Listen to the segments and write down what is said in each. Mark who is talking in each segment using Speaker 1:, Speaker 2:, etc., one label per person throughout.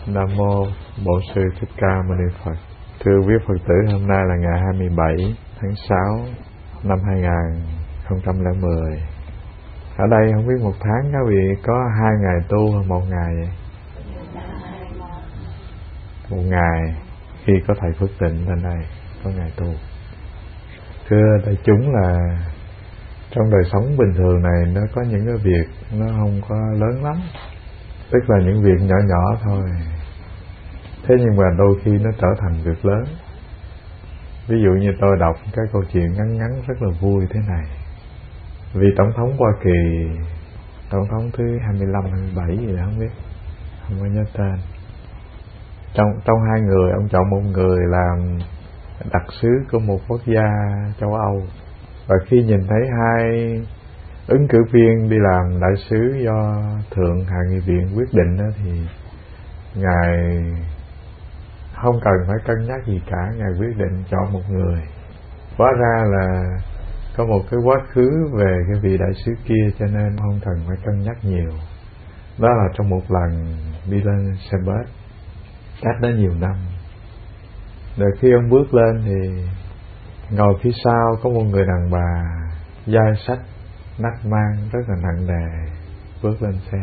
Speaker 1: Nam mô Bổn Sư Thích Ca Mâu Ni Phật. Thưa quý Phật tử, hôm nay là ngày 27 tháng 6 năm 2010. Ở đây không biết một tháng các vị có 2 ngày tu hay 1 ngày vậy? 1 ngày khi có thầy Phước Tịnh lên đây có ngày tu. Thưa đại chúng, là trong đời sống bình thường này nó có những cái việc nó không có lớn lắm, tức là những việc nhỏ nhỏ thôi. Thế nhưng mà đôi khi nó trở thành việc lớn. Ví dụ như tôi đọc cái câu chuyện ngắn ngắn rất là vui thế này. Vị Tổng thống Hoa Kỳ, Tổng thống thứ 25, 27 gì đó không biết, không có nhớ tên. Trong 2 người, ông chọn một người làm đặc sứ của một quốc gia châu Âu. Và khi nhìn thấy 2 ứng cử viên đi làm đại sứ do Thượng Hạ nghị viện quyết định đó, thì Ngài không cần phải cân nhắc gì cả, Ngài quyết định chọn một người. Hóa ra là có một cái quá khứ về cái vị đại sứ kia, cho nên không cần phải cân nhắc nhiều. Đó là trong một lần đi lên xe bus, cách đó nhiều năm. Rồi khi ông bước lên thì ngồi phía sau có một người đàn bà dai sách, nách mang rất là nặng nề bước lên xe.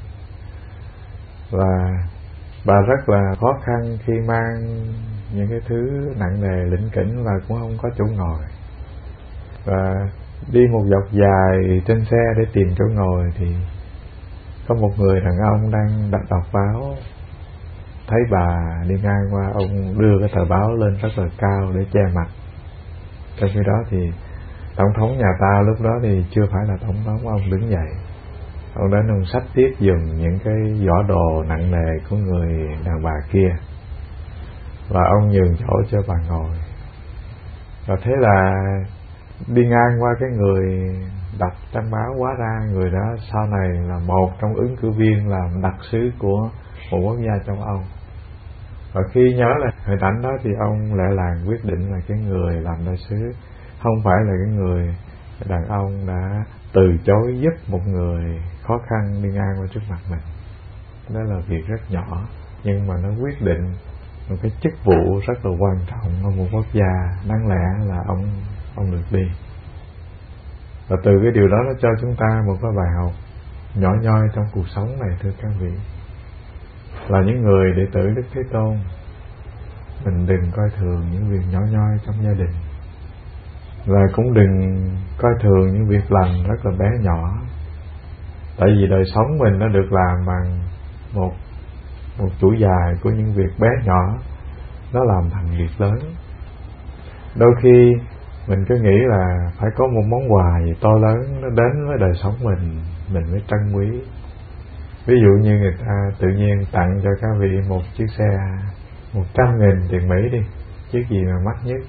Speaker 1: Và bà rất là khó khăn khi mang những cái thứ nặng nề lỉnh kỉnh và cũng không có chỗ ngồi. Và đi một dọc dài trên xe để tìm chỗ ngồi thì có một người đàn ông đang đọc báo. Thấy bà đi ngang qua, ông đưa cái tờ báo lên rất là cao để che mặt. Trong khi đó thì tổng thống nhà ta lúc đó thì chưa phải là tổng thống. Ông đứng dậy, ông đến ông xách tiếp giùm những cái giỏ đồ nặng nề của người đàn bà kia, và ông nhường chỗ cho bà ngồi. Và thế là đi ngang qua cái người đọc trang báo, hóa ra người đó sau này là một trong ứng cử viên làm đặc sứ của một quốc gia châu Âu. Và khi nhớ là hình ảnh đó thì ông lẹ làng quyết định là cái người làm đại sứ không phải là cái người đàn ông đã từ chối giúp một người khó khăn đi ngang qua trước mặt mình. Đó là việc rất nhỏ, nhưng mà nó quyết định một cái chức vụ rất là quan trọng ở một quốc gia, đáng lẽ là ông được đi. Và từ cái điều đó nó cho chúng ta một cái bài học nhỏ nhoi trong cuộc sống này. Thưa các vị, là những người đệ tử Đức Thế Tôn, mình đừng coi thường những việc nhỏ nhoi trong gia đình, và cũng đừng coi thường những việc lành rất là bé nhỏ. Tại vì đời sống mình nó được làm bằng một chuỗi dài của những việc bé nhỏ, nó làm thành việc lớn. Đôi khi mình cứ nghĩ là phải có một món quà gì to lớn nó đến với đời sống mình mới trân quý. Ví dụ như người ta tự nhiên tặng cho các vị một chiếc xe 100.000 tiền Mỹ đi, chiếc gì mà mắc nhất.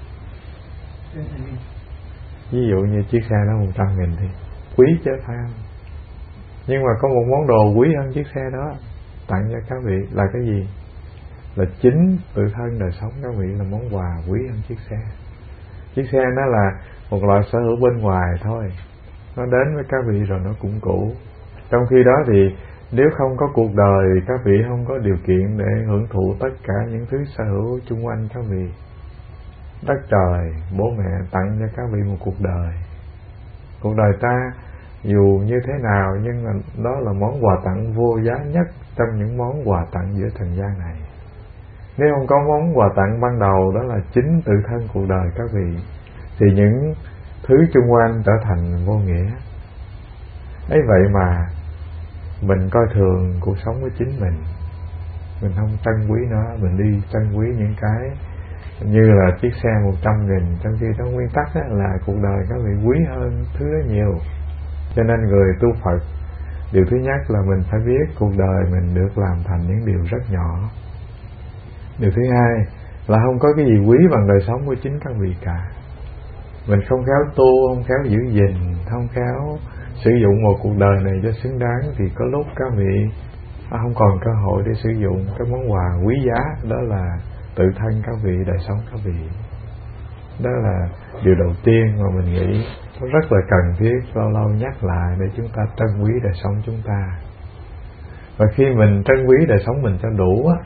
Speaker 1: Ví dụ như chiếc xe đó 100.000 thì quý chứ, phải không? Nhưng mà có một món đồ quý hơn chiếc xe đó tặng cho các vị là cái gì? Là chính tự thân đời sống các vị là món quà quý hơn chiếc xe. Chiếc xe nó là một loại sở hữu bên ngoài thôi, nó đến với các vị rồi nó cũng cũ. Trong khi đó thì nếu không có cuộc đời thì các vị không có điều kiện để hưởng thụ tất cả những thứ sở hữu chung quanh các vị. Đất trời, bố mẹ tặng cho các vị một cuộc đời. Cuộc đời ta dù như thế nào, nhưng mà đó là món quà tặng vô giá nhất trong những món quà tặng giữa trần gian này. Nếu không có món quà tặng ban đầu, đó là chính tự thân cuộc đời các vị, thì những thứ chung quanh trở thành vô nghĩa. Ấy vậy mà mình coi thường cuộc sống của chính mình không trân quý nó, mình đi trân quý những cái như là chiếc xe 100.000, trong khi trong nguyên tắc là cuộc đời các vị quý hơn thứ đó nhiều. Cho nên người tu Phật, điều thứ nhất là mình phải biết cuộc đời mình được làm thành những điều rất nhỏ. Điều thứ hai là không có cái gì quý bằng đời sống của chính các vị cả. Mình không khéo tu, không khéo giữ gìn, không khéo sử dụng một cuộc đời này cho xứng đáng, thì có lúc các vị không còn cơ hội để sử dụng cái món quà quý giá, đó là tự thân các vị, đời sống các vị. Đó là điều đầu tiên mà mình nghĩ nó rất là cần thiết lâu lâu nhắc lại để chúng ta trân quý đời sống chúng ta. Và khi mình trân quý đời sống mình cho đủ á,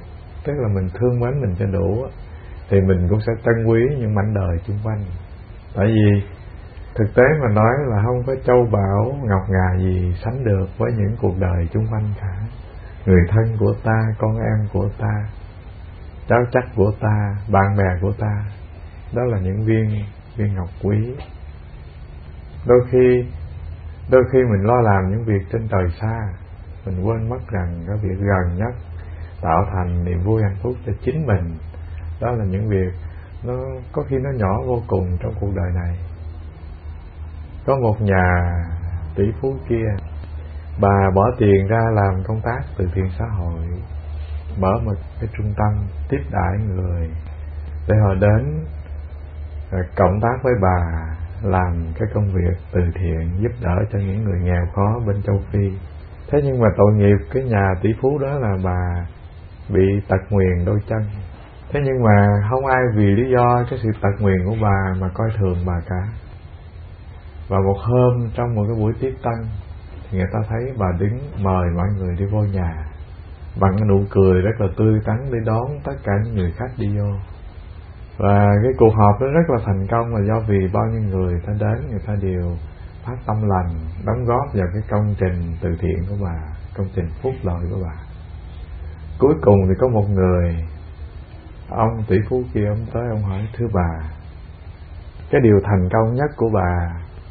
Speaker 1: tức là mình thương mến mình cho đủ, thì mình cũng sẽ trân quý những mảnh đời xung quanh. Tại vì thực tế mà nói là không có châu báu ngọc ngà gì sánh được với những cuộc đời xung quanh cả. Người thân của ta, con em của ta, cháu chắc của ta, bạn bè của ta, đó là những viên ngọc quý. Đôi khi mình lo làm những việc trên trời xa, mình quên mất rằng cái việc gần nhất tạo thành niềm vui hạnh phúc cho chính mình, đó là những việc nó có khi nó nhỏ vô cùng trong cuộc đời này. Có một nhà tỷ phú kia, bà bỏ tiền ra làm công tác từ thiện xã hội, mở một cái trung tâm tiếp đãi người để họ đến cộng tác với bà làm cái công việc từ thiện giúp đỡ cho những người nghèo khó bên châu Phi. Thế nhưng mà tội nghiệp cái nhà tỷ phú đó là bà bị tật nguyền đôi chân. Thế nhưng mà không ai vì lý do cái sự tật nguyền của bà mà coi thường bà cả. Và một hôm trong một cái buổi tiệc tân thì người ta thấy bà đứng mời mọi người đi vô nhà bằng cái nụ cười rất là tươi tắn để đón tất cả những người khách đi vô. Và cái cuộc họp đó rất là thành công là do vì bao nhiêu người ta đến, người ta đều phát tâm lành đóng góp vào cái công trình từ thiện của bà, công trình phúc lợi của bà. Cuối cùng thì có một người, ông tỷ phú kia, ông tới ông hỏi: thưa bà, cái điều thành công nhất của bà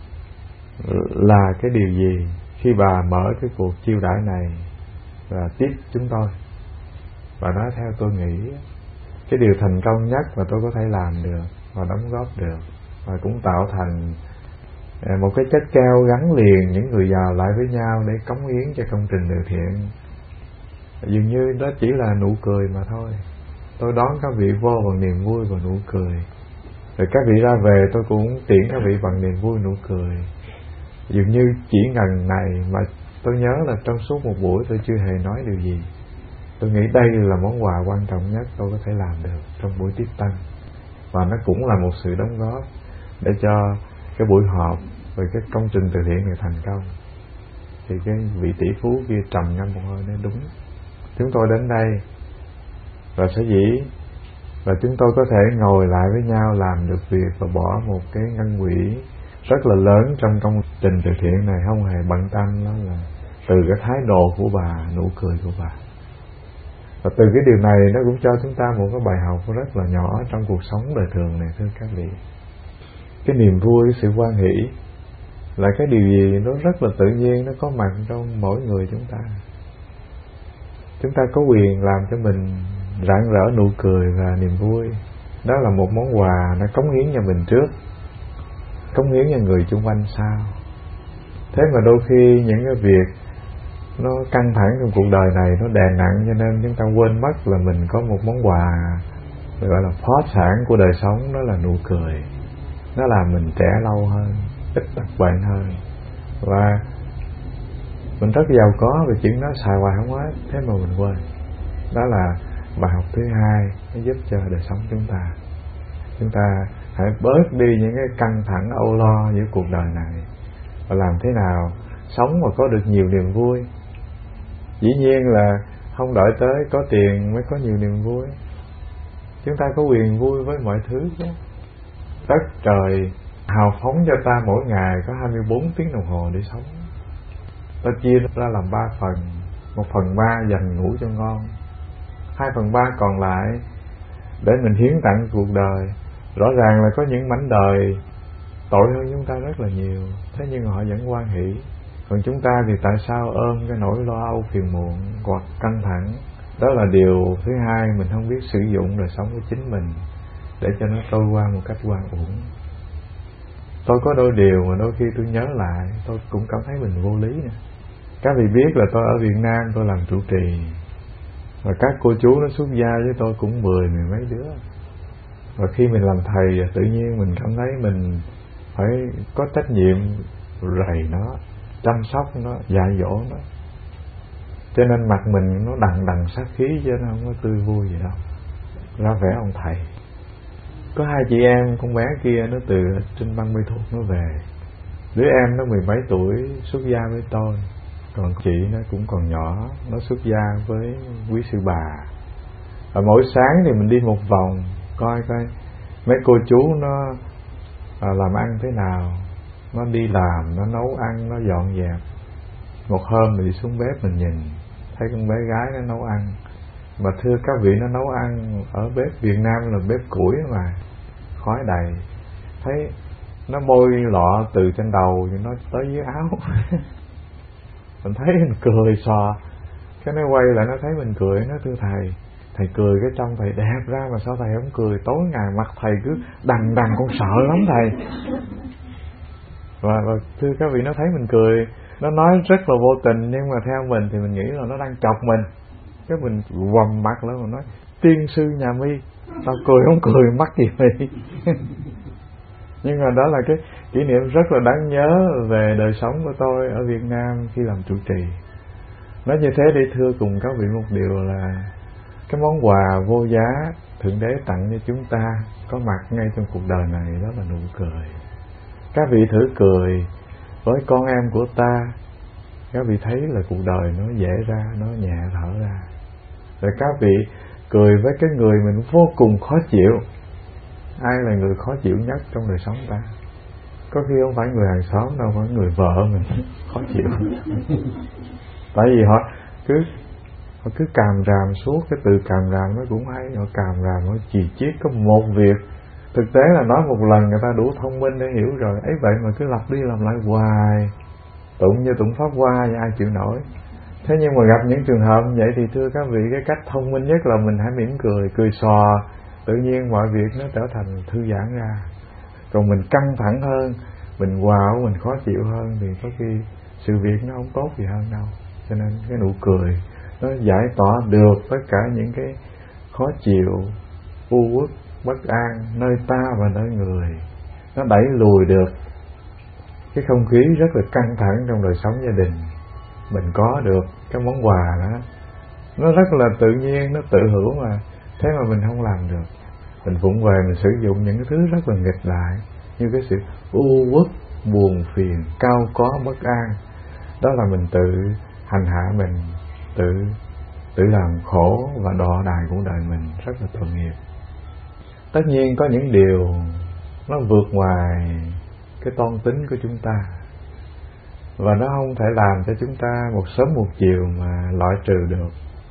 Speaker 1: là cái điều gì khi bà mở cái cuộc chiêu đãi này và tiếp chúng tôi? Bà nói: theo tôi nghĩ cái điều thành công nhất mà tôi có thể làm được và đóng góp được và cũng tạo thành một cái chất keo gắn liền những người giàu lại với nhau để cống hiến cho công trình từ thiện, dường như đó chỉ là nụ cười mà thôi. Tôi đón các vị vô bằng niềm vui và nụ cười, rồi các vị ra về tôi cũng tiễn các vị bằng niềm vui nụ cười. Dường như chỉ ngần này mà tôi nhớ là trong suốt một buổi tôi chưa hề nói điều gì. Tôi nghĩ đây là món quà quan trọng nhất tôi có thể làm được trong buổi tiếp tân, và nó cũng là một sự đóng góp để cho cái buổi họp về cái công trình từ thiện này thành công. Thì cái vị tỷ phú kia trầm ngâm một hơi nói: đúng, chúng tôi đến đây và sở dĩ và chúng tôi có thể ngồi lại với nhau làm được việc và bỏ một cái ngân quỹ rất là lớn trong công trình từ thiện này, không hề bận tâm, đó là từ cái thái độ của bà, nụ cười của bà. Và từ cái điều này nó cũng cho chúng ta một cái bài học rất là nhỏ trong cuộc sống đời thường này, thưa các vị. Cái niềm vui, cái sự hoan hỷ là cái điều gì nó rất là tự nhiên, nó có mặt trong mỗi người chúng ta. Chúng ta có quyền làm cho mình rạng rỡ nụ cười và niềm vui. Đó là một món quà nó cống hiến cho mình trước, cống hiến cho người xung quanh sau. Thế mà đôi khi những cái việc nó căng thẳng trong cuộc đời này nó đè nặng, cho nên chúng ta quên mất là mình có một món quà gọi là phó sản của đời sống, đó là nụ cười. Nó làm mình trẻ lâu hơn, ít tật bệnh hơn, và mình rất giàu có về chuyện đó, xài hoài không hết. Thế mà mình quên. Đó là bài học thứ hai, nó giúp cho đời sống chúng ta. Chúng ta hãy bớt đi những cái căng thẳng âu lo giữa cuộc đời này, và làm thế nào sống mà có được nhiều niềm vui. Dĩ nhiên là không đợi tới có tiền mới có nhiều niềm vui. Chúng ta có quyền vui với mọi thứ chứ. Đất trời hào phóng cho ta mỗi ngày có 24 tiếng đồng hồ để sống. Ta chia ra làm 3 phần. 1/3 dành ngủ cho ngon, 2/3 còn lại để mình hiến tặng cuộc đời. Rõ ràng là có những mảnh đời tội hơn chúng ta rất là nhiều, thế nhưng họ vẫn hoan hỷ. Còn chúng ta thì tại sao ôm cái nỗi lo âu phiền muộn hoặc căng thẳng? Đó là điều thứ hai, mình không biết sử dụng đời sống của chính mình để cho nó trôi qua một cách oan uổng. Tôi có đôi điều mà đôi khi tôi nhớ lại tôi cũng cảm thấy mình vô lý nè. Các vị biết là tôi ở Việt Nam tôi làm trụ trì, và các cô chú nó xuất gia với tôi cũng 10 mấy đứa. Và khi mình làm thầy, tự nhiên mình cảm thấy mình phải có trách nhiệm rầy nó, chăm sóc nó, dạy dỗ nó. Cho nên mặt mình nó đằng đằng sát khí, chứ nó không có tươi vui gì đâu, ra vẻ ông thầy. Có 2 chị em, con bé kia nó từ trên Băng Mê Thuột nó về. Đứa em nó 17 tuổi xuất gia với tôi, còn chị nó cũng còn nhỏ, nó xuất gia với quý sư bà. Và mỗi sáng thì mình đi một vòng coi mấy cô chú nó làm ăn thế nào, nó đi làm, nó nấu ăn, nó dọn dẹp. Một hôm mình đi xuống bếp mình nhìn thấy con bé gái nó nấu ăn, mà thưa các vị, nó nấu ăn ở bếp Việt Nam là bếp củi mà khói đầy, thấy nó bôi lọ từ trên đầu cho nó tới dưới áo. Mình thấy mình cười xò, cái nó quay lại nó thấy mình cười, nó thưa thầy cười cái trong thầy đẹp ra mà sao thầy không cười, tối ngày mặt thầy cứ đằng con sợ lắm thầy. Và thưa các vị, nó thấy mình cười, nó nói rất là vô tình, nhưng mà theo mình thì mình nghĩ là nó đang chọc mình. Cái mình quầm mặt lên mà nói: tiên sư nhà mi, tao cười không cười mắc gì mi. Nhưng mà đó là cái kỷ niệm rất là đáng nhớ về đời sống của tôi ở Việt Nam khi làm trụ trì. Nói như thế để thưa cùng các vị một điều là cái món quà vô giá Thượng Đế tặng cho chúng ta có mặt ngay trong cuộc đời này, đó là nụ cười. Các vị thử cười với con em của ta, các vị thấy là cuộc đời nó dễ ra, nó nhẹ thở ra. Rồi các vị cười với cái người mình vô cùng khó chịu. Ai là người khó chịu nhất trong đời sống ta? Có khi không phải người hàng xóm đâu, phải người vợ mình khó chịu. Tại vì họ cứ càm ràm suốt. Cái từ càm ràm nó cũng hay, họ càm ràm, họ chì chiết có một việc. Thực tế là nói một lần người ta đủ thông minh để hiểu rồi, ấy vậy mà cứ lặp đi làm lại hoài, tụng như tụng pháp hoa thì ai chịu nổi. Thế nhưng mà gặp những trường hợp như vậy thì thưa các vị, cái cách thông minh nhất là mình hãy mỉm cười, cười xòa, tự nhiên mọi việc nó trở thành thư giãn ra. Còn mình căng thẳng hơn, mình quạo, mình khó chịu hơn thì có khi sự việc nó không tốt gì hơn đâu. Cho nên cái nụ cười nó giải tỏa được tất cả những cái khó chịu, u uất, bất an nơi ta và nơi người. Nó đẩy lùi được cái không khí rất là căng thẳng trong đời sống gia đình. Mình có được cái món quà đó, nó rất là tự nhiên, nó tự hữu mà. Thế mà mình không làm được. Mình vụng về mình sử dụng những cái thứ rất là nghịch lại, như cái sự u uất, buồn phiền, cao có, bất an. Đó là mình tự hành hạ mình, tự làm khổ và đọa đài của đời mình, rất là tội nghiệp. Tất nhiên có những điều nó vượt ngoài cái toan tính của chúng ta, và nó không thể làm cho chúng ta một sớm một chiều mà loại trừ được.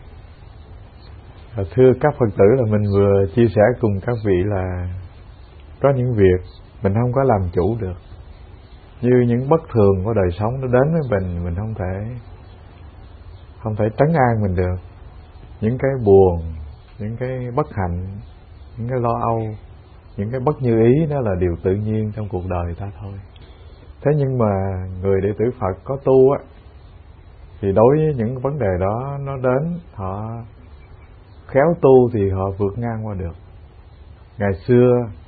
Speaker 1: Và thưa các Phật tử, là mình vừa chia sẻ cùng các vị là có những việc mình không có làm chủ được, như những bất thường của đời sống nó đến với mình không thể trấn an mình được. Những cái buồn, những cái bất hạnh, những cái lo âu, những cái bất như ý, đó là điều tự nhiên trong cuộc đời ta thôi. Thế nhưng mà người đệ tử Phật có tu á, thì đối với những vấn đề đó nó đến, họ khéo tu thì họ vượt ngang qua được. Ngày xưa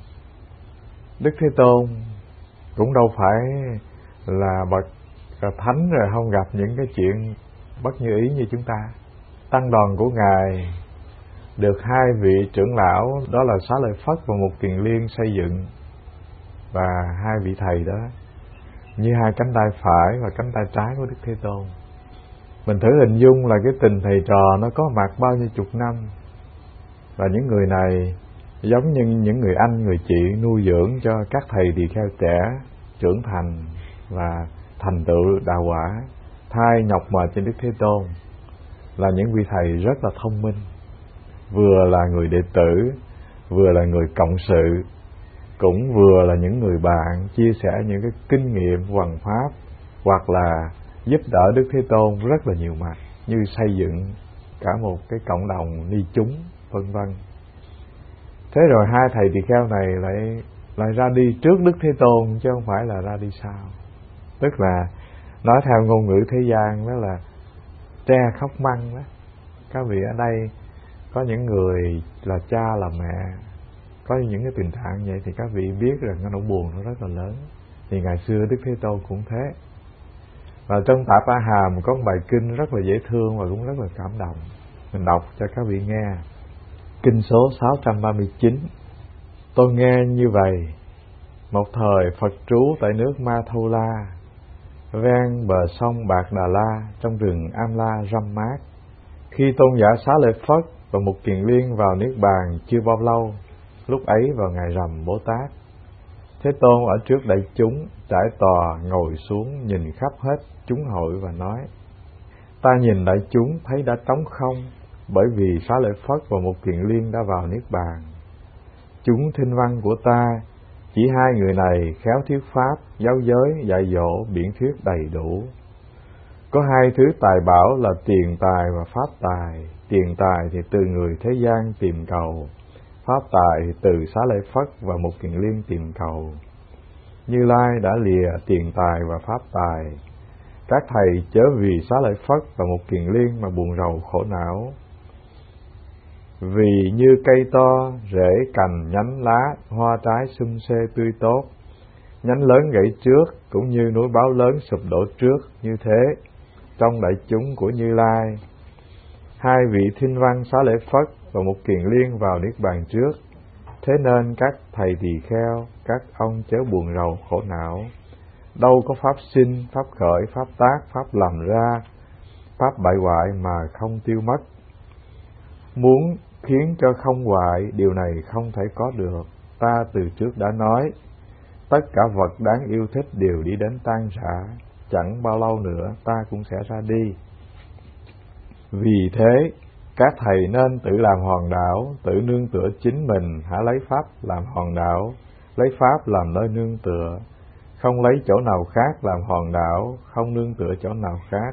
Speaker 1: Đức Thế Tôn cũng đâu phải là bậc thánh rồi không gặp những cái chuyện bất như ý như chúng ta. Tăng đoàn của Ngài được hai vị trưởng lão, đó là Xá Lợi Phất và Mục Kiền Liên xây dựng. Và hai vị thầy đó như hai cánh tay phải và cánh tay trái của Đức Thế Tôn. Mình thử hình dung là cái tình thầy trò nó có mặt bao nhiêu chục năm. Và những người này giống như những người anh, người chị nuôi dưỡng cho các thầy tỳ kheo trẻ trưởng thành và thành tựu đạo quả, thay nhọc mệt trên Đức Thế Tôn. Là những vị thầy rất là thông minh, vừa là người đệ tử, vừa là người cộng sự, cũng vừa là những người bạn chia sẻ những cái kinh nghiệm hoằng pháp, hoặc là giúp đỡ Đức Thế Tôn rất là nhiều mặt, như xây dựng cả một cái cộng đồng ni chúng, vân vân. Thế rồi hai thầy tỳ kheo này lại ra đi trước Đức Thế Tôn, chứ không phải là ra đi sau. Tức là nói theo ngôn ngữ thế gian đó là tre khóc măng đó. Các vị ở đây có những người là cha là mẹ, có những cái tình trạng vậy thì các vị biết rằng cái nỗi buồn nó rất là lớn. Thì ngày xưa Đức Thế Tôn cũng thế. Và trong Tạp A Hàm có một bài kinh rất là dễ thương và cũng rất là cảm động. Mình đọc cho các vị nghe. Kinh số 639. Tôi nghe như vậy: một thời Phật trú tại nước Ma Thâu La, ven bờ sông Bạc Đà La, trong rừng Am La râm mát. Khi tôn giả Xá Lợi Phất và Mục Kiền Liên vào Niết Bàn chưa bao lâu. Lúc ấy vào ngày rằm Bố Tát, Thế Tôn ở trước đại chúng trải tòa ngồi xuống nhìn khắp hết chúng hội và nói: Ta nhìn đại chúng thấy đã trống không, bởi vì Xá Lợi Phất và Mục Kiền Liên đã vào Niết Bàn. Chúng thinh văn của ta, chỉ hai người này khéo thuyết pháp, giáo giới, dạy dỗ, biện thuyết đầy đủ. Có hai thứ tài bảo là tiền tài và pháp tài. Tiền tài thì từ người thế gian tìm cầu, pháp tài thì từ Xá Lợi Phất và Mục Kiền Liên tìm cầu. Như Lai đã lìa tiền tài và pháp tài. Các thầy chớ vì Xá Lợi Phất và Mục Kiền Liên mà buồn rầu khổ não. Vì như cây to, rễ cành nhánh lá, hoa trái sum xê tươi tốt, nhánh lớn gãy trước, cũng như núi báo lớn sụp đổ trước, như thế trong đại chúng của Như Lai. Hai vị thinh văn Xá Lợi Phất và Mục Kiền Liên vào Niết Bàn trước, thế nên các thầy tỳ kheo, các ông chớ buồn rầu khổ não. Đâu có pháp sinh, pháp khởi, pháp tác, pháp làm ra, pháp bại hoại mà không tiêu mất. Muốn khiến cho không hoại, điều này không thể có được. Ta từ trước đã nói, tất cả vật đáng yêu thích đều đi đến tan rã, chẳng bao lâu nữa ta cũng sẽ ra đi. Vì thế, các thầy nên tự làm hòn đảo, tự nương tựa chính mình, hãy lấy pháp làm hòn đảo, lấy pháp làm nơi nương tựa, không lấy chỗ nào khác làm hòn đảo, không nương tựa chỗ nào khác.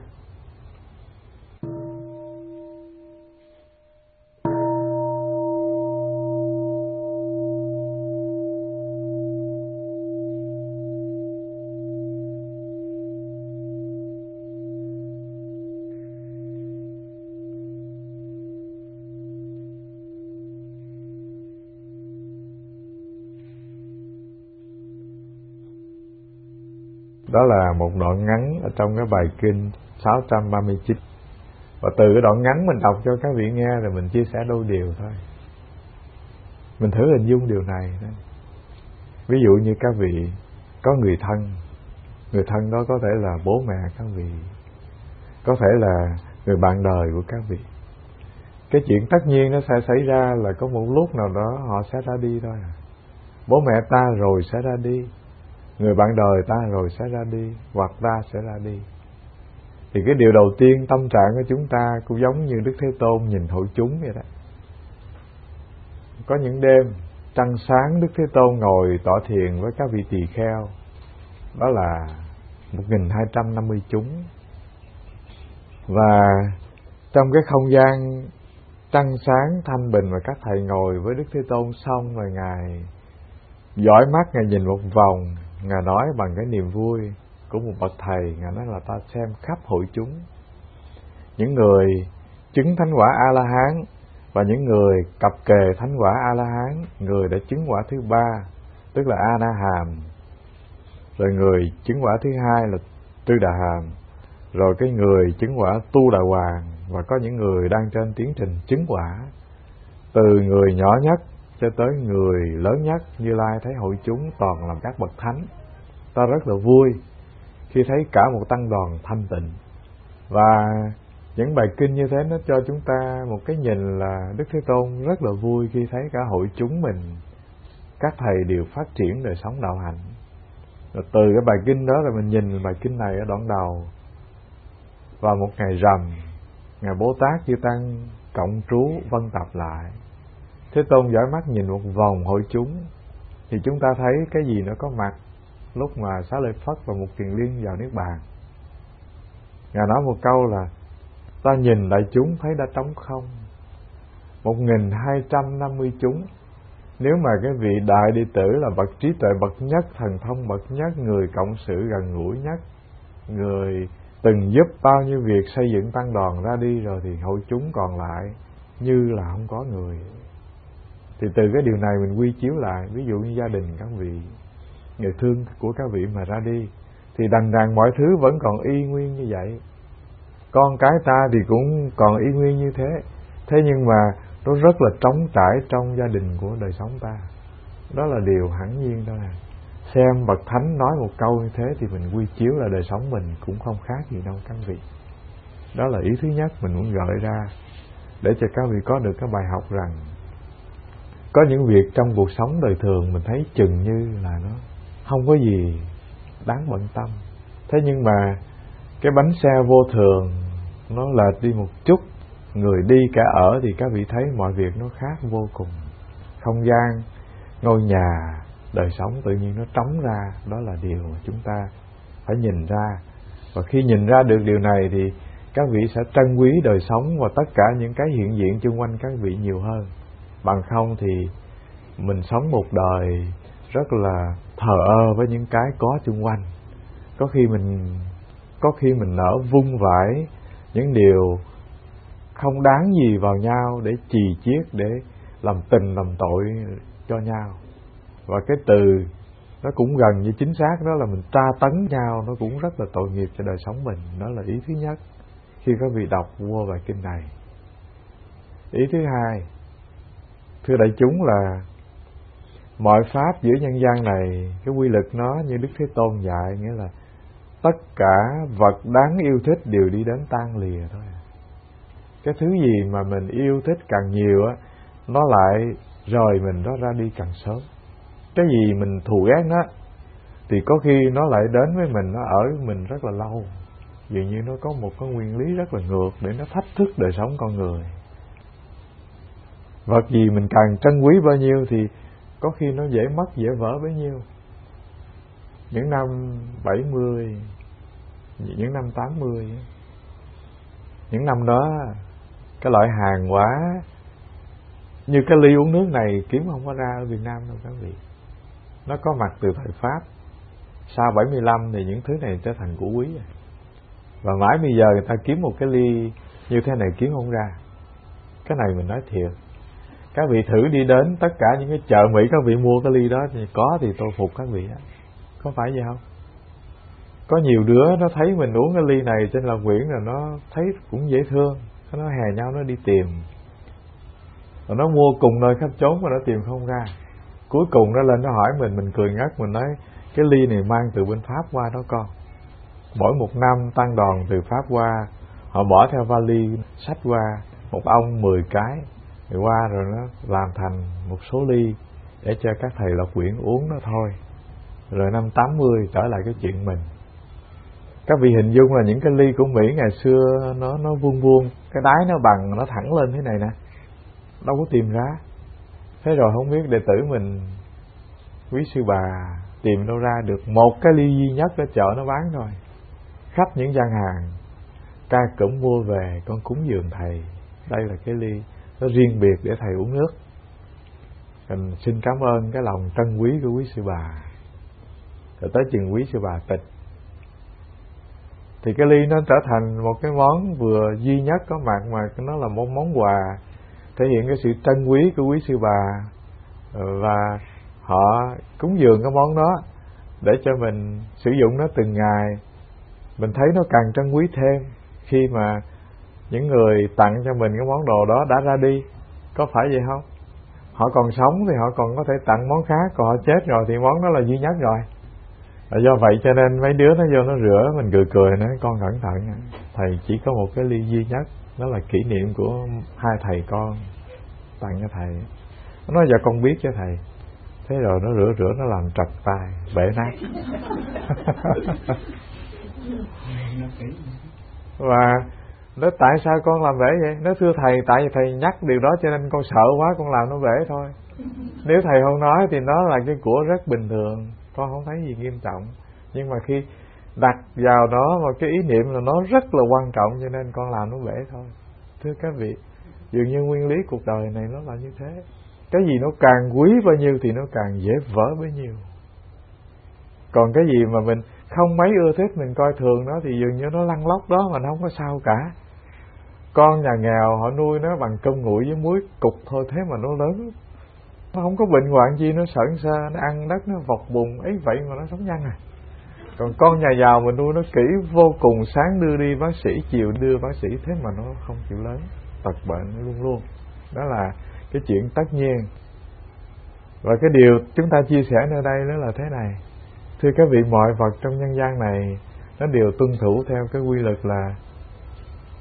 Speaker 1: Đó là một đoạn ngắn ở trong cái bài kinh 639. Và từ cái đoạn ngắn mình đọc cho các vị nghe rồi mình chia sẻ đôi điều thôi. Mình thử hình dung điều này thôi. Ví dụ như các vị có người thân đó có thể là bố mẹ các vị, có thể là người bạn đời của các vị. Cái chuyện tất nhiên nó sẽ xảy ra là có một lúc nào đó họ sẽ ra đi thôi. Bố mẹ ta rồi sẽ ra đi, người bạn đời ta rồi sẽ ra đi, hoặc ta sẽ ra đi. Thì cái điều đầu tiên tâm trạng của chúng ta cũng giống như Đức Thế Tôn nhìn hội chúng vậy đó. Có những đêm trăng sáng, Đức Thế Tôn ngồi tọa thiền với các vị tỳ kheo. Đó là 1250 chúng. Và trong cái không gian trăng sáng thanh bình mà các thầy ngồi với Đức Thế Tôn xong rồi Ngài dõi mắt, Ngài nhìn một vòng, Ngài nói bằng cái niềm vui của một bậc thầy. Ngài nói là ta xem khắp hội chúng, những người chứng thánh quả A-la-hán và những người cập kề thánh quả A-la-hán, người đã chứng quả thứ ba tức là A-na-hàm, rồi người chứng quả thứ hai là Tư Đà Hàm, rồi cái người chứng quả Tu Đà Hoàng, và có những người đang trên tiến trình chứng quả. Từ người nhỏ nhất cho tới người lớn nhất, Như Lai thấy hội chúng toàn là các bậc thánh. Ta rất là vui khi thấy cả một tăng đoàn thanh tịnh. Và những bài kinh như thế nó cho chúng ta một cái nhìn là Đức Thế Tôn rất là vui khi thấy cả hội chúng mình, các thầy đều phát triển đời sống đạo hạnh. Rồi từ cái bài kinh đó rồi mình nhìn bài kinh này ở đoạn đầu. Vào một ngày rằm, Ngài Bố Tát Chư Tăng cộng trú vân tập lại. Thế Tôn dõi mắt nhìn một vòng hội chúng, thì chúng ta thấy cái gì nó có mặt lúc mà Xá Lợi Phất và Mục Kiền Liên vào Niết Bàn. Ngài nói một câu là ta nhìn đại chúng thấy đã trống không. 1250 chúng. Nếu mà cái vị đại đệ tử là bậc trí tuệ bậc nhất, thần thông bậc nhất, người cộng sự gần gũi nhất, người từng giúp bao nhiêu việc xây dựng tăng đoàn ra đi rồi, thì hội chúng còn lại như là không có người. Thì từ cái điều này mình quy chiếu lại, ví dụ như gia đình các vị, người thương của các vị mà ra đi, thì đằng rằng mọi thứ vẫn còn y nguyên như vậy. Con cái ta thì cũng còn y nguyên như thế. Thế nhưng mà nó rất là trống trải trong gia đình của đời sống ta. Đó là điều hẳn nhiên thôi. Xem bậc thánh nói một câu như thế thì mình quy chiếu là đời sống mình cũng không khác gì đâu các vị. Đó là ý thứ nhất mình muốn gợi ra. để cho các vị có được cái bài học rằng có những việc trong cuộc sống đời thường mình thấy chừng như là nó không có gì đáng bận tâm. Thế nhưng mà cái bánh xe vô thường nó lệch đi một chút, người đi cả ở, thì các vị thấy mọi việc nó khác vô cùng. Không gian, ngôi nhà, đời sống tự nhiên nó trống ra. Đó là điều mà chúng ta phải nhìn ra. Và khi nhìn ra được điều này thì các vị sẽ trân quý đời sống và tất cả những cái hiện diện xung quanh các vị nhiều hơn. Bằng không thì mình sống một đời rất là thờ ơ với những cái có xung quanh. Có khi mình nỡ vung vãi những điều không đáng gì vào nhau để chì chiết, để làm tình làm tội cho nhau. Và cái từ nó cũng gần như chính xác, đó là mình tra tấn nhau, nó cũng rất là tội nghiệp cho đời sống mình. Đó là ý thứ nhất khi các vị đọc qua bài kinh này. Ý thứ hai, thưa đại chúng, là mọi pháp giữa nhân gian này, cái quy luật nó như Đức Thế Tôn dạy, nghĩa là tất cả vật đáng yêu thích đều đi đến tan lìa thôi. Cái thứ gì mà mình yêu thích càng nhiều á, nó lại rời mình đó ra đi càng sớm. Cái gì mình thù ghét nó thì có khi nó lại đến với mình, nó ở với mình rất là lâu. Dường như nó có một cái nguyên lý rất là ngược để nó thách thức đời sống con người. Vật gì mình càng trân quý bao nhiêu thì có khi nó dễ mất dễ vỡ bấy nhiêu. Những năm 70, những năm 80, những năm đó cái loại hàng hóa như cái ly uống nước này kiếm không có ra ở Việt Nam đâu các vị. Nó có mặt từ thời Pháp. Sau 75 thì những thứ này trở thành của quý. Và mãi bây giờ người ta kiếm một cái ly như thế này kiếm không ra. Cái này mình nói thiệt, các vị thử đi đến tất cả những cái chợ Mỹ, các vị mua cái ly đó thì có, thì tôi phục các vị đó. Có phải vậy không? Có nhiều đứa nó thấy mình uống cái ly này trên Lạc Quyển là nó thấy cũng dễ thương, nó hè nhau nó đi tìm, rồi nó mua cùng nơi khắp chốn mà nó tìm không ra. Cuối cùng nó lên nó hỏi mình cười ngất, mình nói cái ly này mang từ bên Pháp qua đó con. Mỗi một năm tăng đoàn từ Pháp qua, họ bỏ theo vali xách qua, một ông 10 cái rồi qua, rồi nó làm thành một số ly để cho các thầy Lạc Quyển uống đó thôi. Rồi năm 80 trở lại cái chuyện mình. Các vị hình dung là những cái ly của Mỹ ngày xưa nó vuông vuông, cái đáy nó bằng, nó thẳng lên thế này nè, đâu có tìm ra. Thế rồi không biết đệ tử mình, quý sư bà tìm đâu ra được một cái ly duy nhất ở chợ nó bán thôi. Khắp những gian hàng ca cụm mua về, con cúng dường thầy, đây là cái ly nó riêng biệt để thầy uống nước. Mình xin cảm ơn cái lòng trân quý của quý sư bà. Rồi tới chừng quý sư bà tịch thì cái ly nó trở thành một cái món vừa duy nhất có mặt, mà nó là một món quà thể hiện cái sự trân quý của quý sư bà, và họ cúng dường cái món đó để cho mình sử dụng nó từng ngày. Mình thấy nó càng trân quý thêm khi mà những người tặng cho mình cái món đồ đó đã ra đi. Có phải vậy không? Họ còn sống thì họ còn có thể tặng món khác, còn họ chết rồi thì món đó là duy nhất rồi. Do vậy cho nên mấy đứa nó vô nó rửa, mình cười nói con cẩn thận, thầy chỉ có một cái ly duy nhất, đó là kỷ niệm của hai thầy con tặng cho thầy. Nó nói giờ con biết cho thầy. Thế rồi nó rửa nó làm trật tay, bể nát. Và nó tại sao con làm bể vậy? Nó thưa thầy, tại vì thầy nhắc điều đó cho nên con sợ quá con làm nó bể thôi. Nếu thầy không nói thì nó là cái của rất bình thường, con không thấy gì nghiêm trọng. Nhưng mà khi đặt vào đó một cái ý niệm là nó rất là quan trọng, cho nên con làm nó bể thôi. Thưa các vị, dường như nguyên lý cuộc đời này nó là như thế. Cái gì nó càng quý bao nhiêu thì nó càng dễ vỡ bấy nhiêu. Còn cái gì mà mình không mấy ưa thích, mình coi thường nó thì dường như nó lăn lóc đó mà nó không có sao cả. Con nhà nghèo họ nuôi nó bằng cơm nguội với muối cục thôi, thế mà nó lớn. Nó không có bệnh hoạn gì, nó sởn sơ, nó ăn đất, nó vọc bùn, ấy vậy mà nó sống nhanh à. Còn con nhà giàu mình nuôi nó kỹ vô cùng, sáng đưa đi bác sĩ, chiều đưa bác sĩ, thế mà nó không chịu lớn, tật bệnh luôn luôn. Đó là cái chuyện tất nhiên. Và cái điều chúng ta chia sẻ nơi đây đó là thế này. Thưa các vị, mọi vật trong nhân gian này nó đều tuân thủ theo cái quy luật là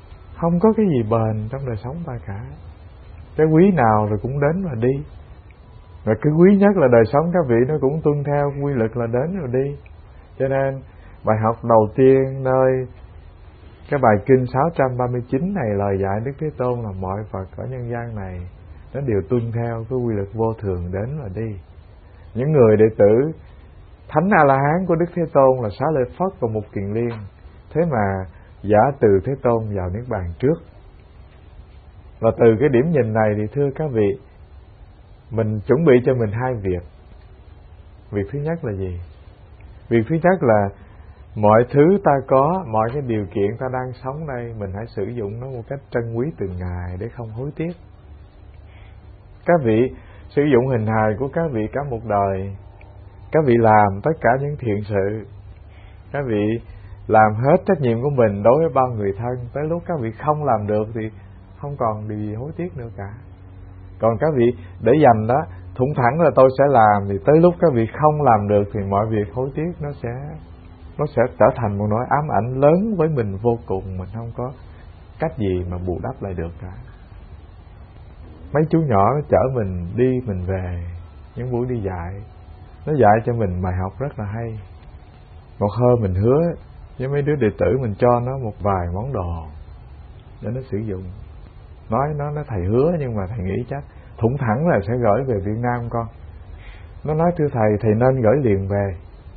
Speaker 1: Không có cái gì bền trong đời sống ta cả. Cái quý nào rồi cũng đến và đi. Và cái quý nhất là đời sống các vị nó cũng tuân theo quy luật là đến rồi đi. Cho nên bài học đầu tiên nơi cái bài kinh 639 này, lời dạy Đức Thế Tôn là mọi Phật ở nhân gian này nó đều tuân theo cái quy luật vô thường đến và đi. Những người đệ tử Thánh A-la-hán của Đức Thế Tôn là Xá Lợi Phất và Mục Kiền Liên, thế mà giả từ Thế Tôn vào Niết Bàn trước. Và từ cái điểm nhìn này thì thưa các vị, mình chuẩn bị cho mình hai việc. Việc thứ nhất là gì? Việc thứ nhất là mọi thứ ta có, mọi cái điều kiện ta đang sống đây, mình hãy sử dụng nó một cách trân quý từng ngày để không hối tiếc. Các vị sử dụng hình hài của các vị cả một đời, các vị làm tất cả những thiện sự, các vị làm hết trách nhiệm của mình đối với bao người thân. Tới lúc các vị không làm được thì không còn điều gì hối tiếc nữa cả. Còn các vị để dành đó, thủng thẳng là tôi sẽ làm, thì tới lúc các vị không làm được thì mọi việc hối tiếc nó sẽ trở thành một nỗi ám ảnh lớn với mình vô cùng. Mình không có cách gì mà bù đắp lại được cả. Mấy chú nhỏ nó chở mình đi mình về, những buổi đi dạy, nó dạy cho mình bài học rất là hay. Một hôm mình hứa với mấy đứa đệ tử mình cho nó một vài món đồ để nó sử dụng. Nói thầy hứa, nhưng mà thầy nghĩ chắc thủng thẳng là sẽ gửi về Việt Nam con. Nó nói thưa thầy nên gửi liền về.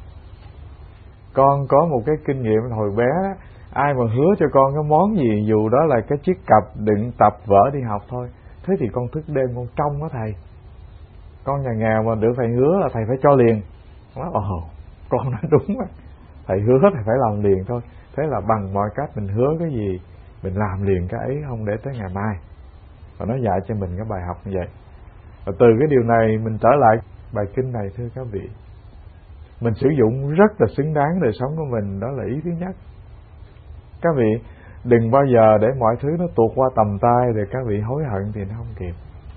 Speaker 1: Con có một cái kinh nghiệm hồi bé, ai mà hứa cho con cái món gì, dù đó là cái chiếc cặp đựng tập vở đi học thôi, thế thì con thức đêm con trông đó thầy. Con nhà nghèo mà được thầy hứa là thầy phải cho liền. Nói con nói đúng á, thầy hứa thầy phải làm liền thôi. Thế là bằng mọi cách mình hứa cái gì mình làm liền cái ấy, không để tới ngày mai. Và nó dạy cho mình cái bài học như vậy. Và từ cái điều này mình trở lại bài kinh này, thưa các vị, mình sử dụng rất là xứng đáng đời sống của mình. Đó là ý thứ nhất. Các vị đừng bao giờ để mọi thứ nó tuột qua tầm tay để các vị hối hận thì nó không kịp.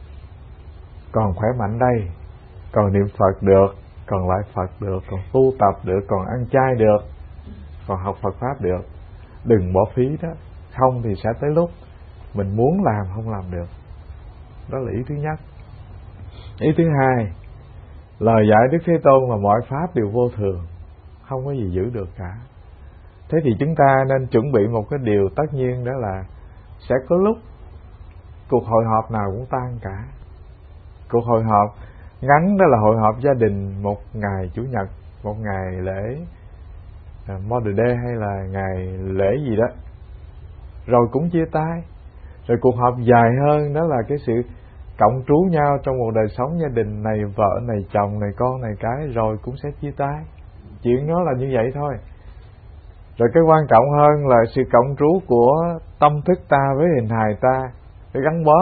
Speaker 1: Còn khỏe mạnh đây, còn niệm Phật được, còn lại Phật được, còn tu tập được, còn ăn chay được, còn học Phật Pháp được. Đừng bỏ phí đó. Không thì sẽ tới lúc mình muốn làm không làm được. Đó là ý thứ nhất. Ý thứ hai, lời dạy Đức Thế Tôn là mọi pháp đều vô thường, không có gì giữ được cả. Thế thì chúng ta nên chuẩn bị một cái điều tất nhiên, đó là sẽ có lúc cuộc hội họp nào cũng tan cả. Cuộc hội họp ngắn đó là hội họp gia đình một ngày Chủ nhật, một ngày lễ Mother Day hay là ngày lễ gì đó, rồi cũng chia tay. Rồi cuộc họp dài hơn đó là cái sự cộng trú nhau trong một đời sống gia đình này, vợ này, chồng này, con này cái, rồi cũng sẽ chia tay. Chuyện nó là như vậy thôi. Rồi cái quan trọng hơn là sự cộng trú của tâm thức ta với hình hài ta, để gắn bó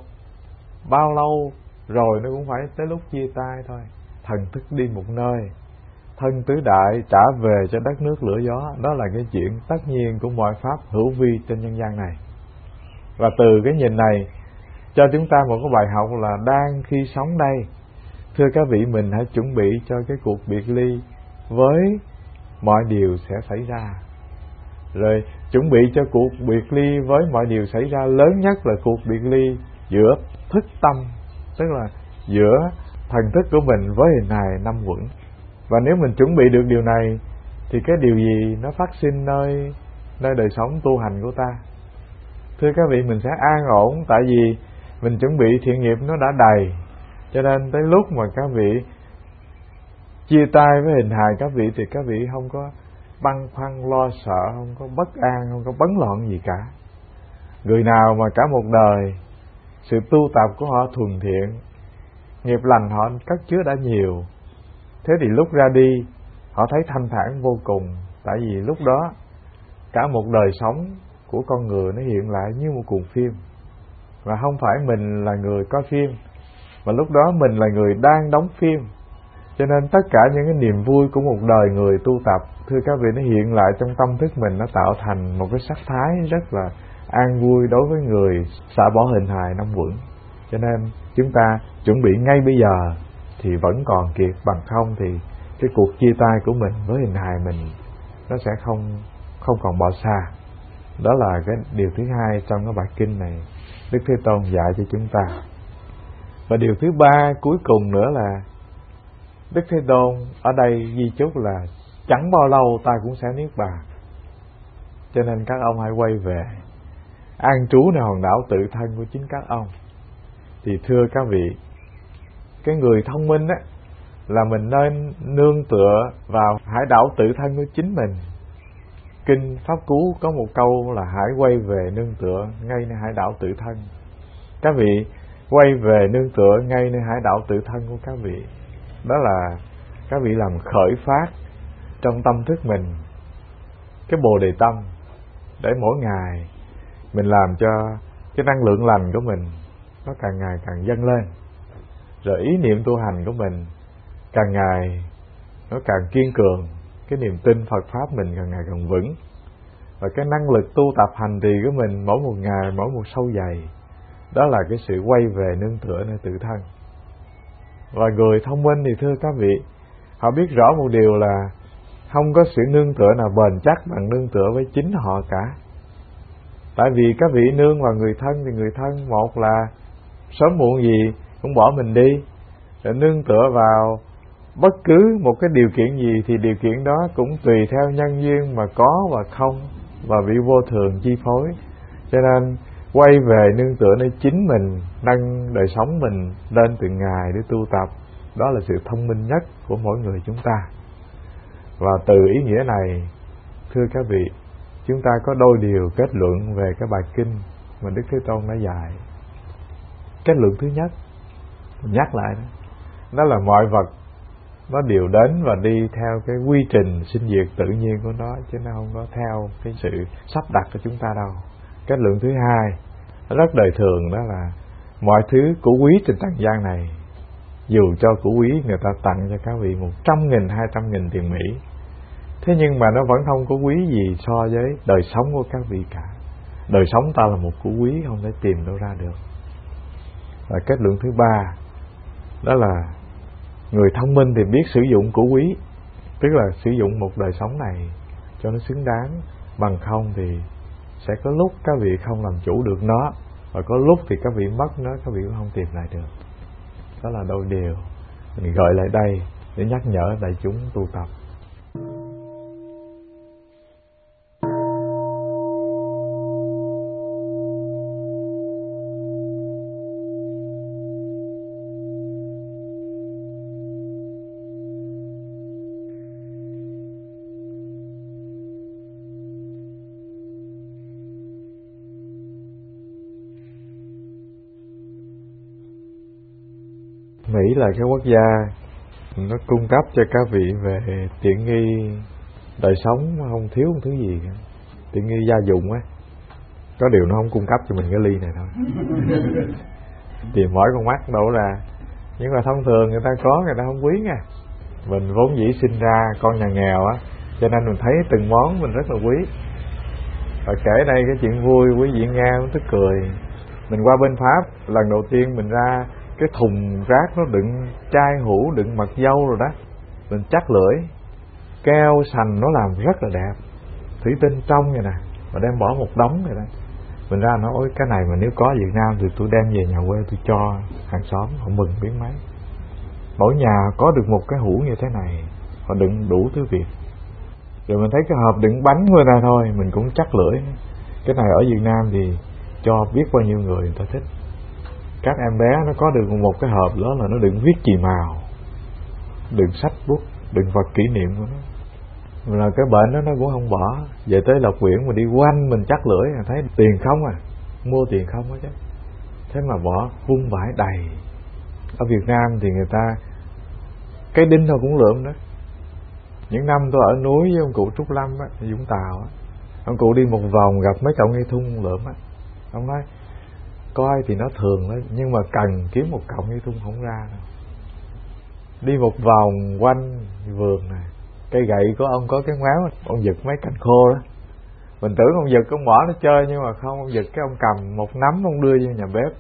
Speaker 1: bao lâu rồi nó cũng phải tới lúc chia tay thôi. Thần thức đi một nơi, thân tứ đại trả về cho đất nước lửa gió. Đó là cái chuyện tất nhiên của mọi pháp hữu vi trên nhân gian này. Và từ cái nhìn này cho chúng ta một cái bài học là đang khi sống đây, thưa các vị, mình hãy chuẩn bị cho cái cuộc biệt ly với mọi điều sẽ xảy ra. Rồi chuẩn bị cho cuộc biệt ly với mọi điều xảy ra, lớn nhất là cuộc biệt ly giữa thức tâm, tức là giữa thần thức của mình với hình hài năm uẩn. Và nếu mình chuẩn bị được điều này thì cái điều gì nó phát sinh nơi đời sống tu hành của ta, thưa các vị, mình sẽ an ổn. Tại vì mình chuẩn bị thiện nghiệp nó đã đầy, cho nên tới lúc mà các vị chia tay với hình hài các vị thì các vị không có băn khoăn lo sợ, không có bất an, không có bấn loạn gì cả. Người nào mà cả một đời sự tu tập của họ thuần thiện, nghiệp lành họ cất chứa đã nhiều, thế thì lúc ra đi họ thấy thanh thản vô cùng. Tại vì lúc đó cả một đời sống của con người nó hiện lại như một cuộn phim, và không phải mình là người coi phim, mà lúc đó mình là người đang đóng phim. Cho nên tất cả những cái niềm vui của một đời người tu tập, thưa các vị, nó hiện lại trong tâm thức mình, nó tạo thành một cái sắc thái rất là an vui đối với người xả bỏ hình hài năm uẩn. Cho nên chúng ta chuẩn bị ngay bây giờ thì vẫn còn kịp, bằng không thì cái cuộc chia tay của mình với hình hài mình nó sẽ không còn bỏ xa. Đó là cái điều thứ hai trong cái bài kinh này Đức Thế Tôn dạy cho chúng ta. Và điều thứ ba cuối cùng nữa là Đức Thế Tôn ở đây ghi chúc là chẳng bao lâu ta cũng sẽ niết bàn. Cho nên các ông hãy quay về an trú nơi hòn đảo tự thân của chính các ông. Thì thưa các vị, cái người thông minh á là mình nên nương tựa vào hải đảo tự thân của chính mình. Kinh Pháp Cú có một câu là hãy quay về nương tựa ngay nơi hải đảo tự thân. Các vị quay về nương tựa ngay nơi hải đảo tự thân của các vị. Đó là các vị làm khởi phát trong tâm thức mình cái Bồ Đề Tâm, để mỗi ngày mình làm cho cái năng lượng lành của mình nó càng ngày càng dâng lên, rồi ý niệm tu hành của mình càng ngày nó càng kiên cường, cái niềm tin Phật Pháp mình càng ngày càng vững, và cái năng lực tu tập hành trì của mình mỗi một ngày mỗi một sâu dày. Đó là cái sự quay về nương tựa nơi tự thân. Và người thông minh thì thưa các vị, họ biết rõ một điều là không có sự nương tựa nào bền chắc bằng nương tựa với chính họ cả. Tại vì các vị nương vào người thân thì người thân một là sớm muộn gì cũng bỏ mình đi. Rồi nương tựa vào bất cứ một cái điều kiện gì thì điều kiện đó cũng tùy theo nhân duyên mà có và không, và bị vô thường chi phối. Cho nên quay về nương tựa nơi chính mình, nâng đời sống mình lên từng ngày để tu tập, đó là sự thông minh nhất của mỗi người chúng ta. Và từ ý nghĩa này, thưa các vị, chúng ta có đôi điều kết luận về cái bài kinh mà Đức Thế Tôn đã dạy. Kết luận thứ nhất, nhắc lại đó là mọi vật nó đều đến và đi theo cái quy trình sinh diệt tự nhiên của nó, chứ nó không có theo cái sự sắp đặt của chúng ta đâu. Kết luận thứ hai, rất đời thường, đó là mọi thứ củ quý trên trần gian này, dù cho củ quý người ta tặng cho các vị 100.000, 200.000 tiền Mỹ, thế nhưng mà nó vẫn không có quý gì so với đời sống của các vị cả. Đời sống ta là một củ quý không thể tìm đâu ra được. Và kết luận thứ ba, đó là người thông minh thì biết sử dụng củ quý, tức là sử dụng một đời sống này cho nó xứng đáng. Bằng không thì sẽ có lúc các vị không làm chủ được nó, và có lúc thì các vị mất nó, các vị cũng không tìm lại được. Đó là đôi điều mình gợi lại đây để nhắc nhở đại chúng tu tập. Mỹ là cái quốc gia nó cung cấp cho các vị về tiện nghi đời sống, không thiếu một thứ gì cả. Tiện nghi gia dụng á, có điều nó không cung cấp cho mình cái ly này thôi. Tìm mỗi con mắt đâu ra. Nhưng mà thông thường người ta có, người ta không quý nha. Mình vốn dĩ sinh ra con nhà nghèo á, cho nên mình thấy từng món mình rất là quý. Và kể đây cái chuyện vui quý vị nghe cũng tức cười. Mình qua bên Pháp, lần đầu tiên mình ra cái thùng rác nó đựng chai hũ, đựng mật dâu rồi đó, mình chắc lưỡi, keo sành nó làm rất là đẹp, thủy tinh trong vậy nè, mà đem bỏ một đống vậy đó. Mình ra nói ôi cái này mà nếu có Việt Nam thì tôi đem về nhà quê tôi cho hàng xóm, họ mừng biến mấy. Mỗi nhà có được một cái hũ như thế này, họ đựng đủ thứ việc. Rồi mình thấy cái hộp đựng bánh người ta thôi, mình cũng chắc lưỡi. Cái này ở Việt Nam thì cho biết bao nhiêu người ta thích. Các em bé nó có được một cái hộp đó là nó đựng viết chì màu, đựng sách bút, đựng vật kỷ niệm của nó. Là cái bệnh đó nó cũng không bỏ. Về tới Lộc Quyển mà đi quanh mình chắc lưỡi, thấy tiền không à, mua tiền không á chứ. Thế mà bỏ vung vãi đầy. Ở Việt Nam thì người ta cái đinh thôi cũng lượm đó. Những năm tôi ở núi với ông cụ Trúc Lâm á, Vũng Tàu á, ông cụ đi một vòng gặp mấy cọng dây thun lượm á, ông nói coi thì nó thường đó, nhưng mà cần kiếm một cọng dây thun không ra đâu. Đi một vòng quanh vườn này, cây gậy của ông có cái ngáo, ông giật mấy cành khô đó. Mình tưởng ông giật ông bỏ nó chơi, nhưng mà không, ông giật cái ông cầm một nắm ông đưa vô nhà bếp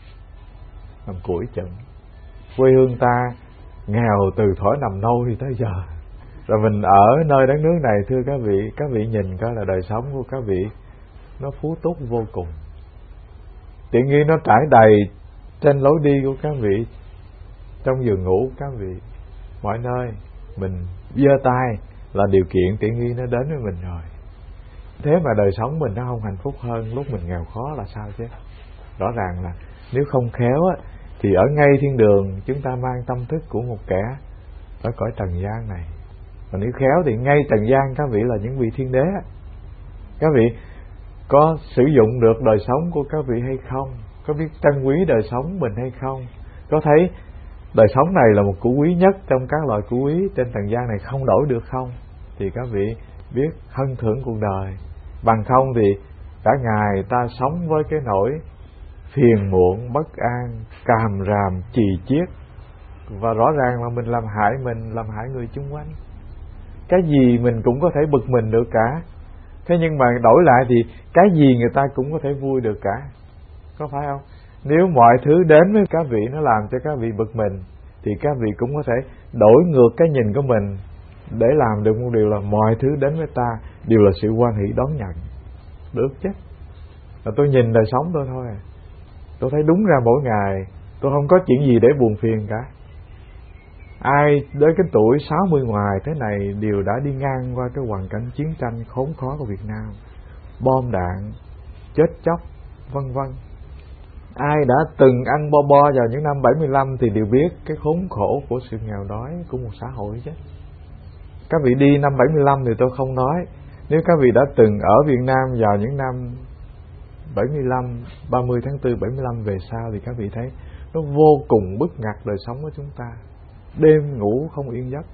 Speaker 1: làm củi chừng. Quê hương ta nghèo từ thổi nằm nâu thì tới giờ. Rồi mình ở nơi đất nước này, thưa các vị nhìn coi là đời sống của các vị nó phú túc vô cùng. Tiện nghi nó trải đầy trên lối đi của các vị, trong giường ngủ các vị, mọi nơi. Mình giơ tay là điều kiện tiện nghi nó đến với mình rồi. Thế mà đời sống mình nó không hạnh phúc hơn lúc mình nghèo khó là sao chứ? Rõ ràng là nếu không khéo á, thì ở ngay thiên đường chúng ta mang tâm thức của một kẻ ở cõi trần gian này. Còn nếu khéo thì ngay trần gian các vị là những vị thiên đế. Các vị có sử dụng được đời sống của các vị hay không? Có biết trân quý đời sống mình hay không? Có thấy đời sống này là một của quý nhất trong các loại của quý trên trần gian này không đổi được không? Thì các vị biết hân thưởng cuộc đời. Bằng không thì cả ngày ta sống với cái nỗi phiền muộn, bất an, càm ràm, chì chiết. Và rõ ràng là mình làm hại mình, làm hại người chung quanh. Cái gì mình cũng có thể bực mình được cả. Thế nhưng mà đổi lại thì cái gì người ta cũng có thể vui được cả. Có phải không? Nếu mọi thứ đến với các vị nó làm cho các vị bực mình, thì các vị cũng có thể đổi ngược cái nhìn của mình để làm được một điều là mọi thứ đến với ta đều là sự hoan hỷ đón nhận. Được chứ? Là tôi nhìn đời sống tôi thôi. Tôi thấy đúng ra mỗi ngày tôi không có chuyện gì để buồn phiền cả. Ai đến cái tuổi 60 ngoài thế này đều đã đi ngang qua cái hoàn cảnh chiến tranh khốn khó của Việt Nam, bom đạn, chết chóc, vân vân. Ai đã từng ăn bo bo vào những năm 75 thì đều biết cái khốn khổ của sự nghèo đói của một xã hội chứ. Các vị đi năm 75 thì tôi không nói. Nếu các vị đã từng ở Việt Nam vào những năm 75, 30 tháng 4, 75 về sau thì các vị thấy nó vô cùng bức ngặt đời sống của chúng ta. Đêm ngủ không yên giấc.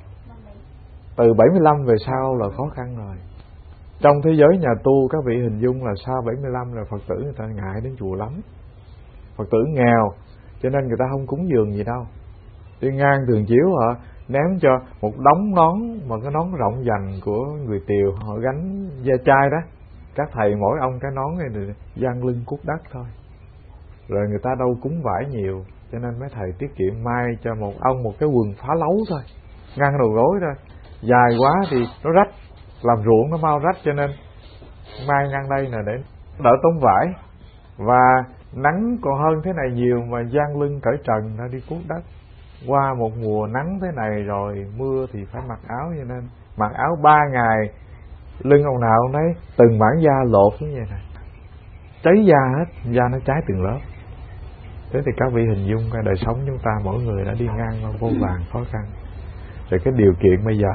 Speaker 1: Từ 75 về sau là khó khăn rồi. Trong thế giới nhà tu các vị hình dung là sau 75 là Phật tử người ta ngại đến chùa lắm. Phật tử nghèo cho nên người ta không cúng dường gì đâu. Đi ngang thường chiếu họ ném cho một đống nón, mà cái nón rộng dành của người Tiều họ gánh ve chai đó. Các thầy mỗi ông cái nón này thì dang lưng cuốc đất thôi. Rồi người ta đâu cúng vải nhiều, cho nên mấy thầy tiết kiệm mai cho một ông một cái quần phá lấu thôi, ngăn đầu gối thôi. Dài quá thì nó rách, làm ruộng nó mau rách, cho nên mai ngăn đây là để đỡ tốn vải. Và nắng còn hơn thế này nhiều mà dang lưng cởi trần ra đi cuốc đất. Qua một mùa nắng thế này rồi mưa thì phải mặc áo, cho nên mặc áo 3 ngày lưng ông nào ông thấy từng mảng da lột như vậy này, cháy da hết, da nó cháy từng lớp. Thế thì các vị hình dung cái đời sống chúng ta mỗi người đã đi ngang qua vô vàn khó khăn. Rồi cái điều kiện bây giờ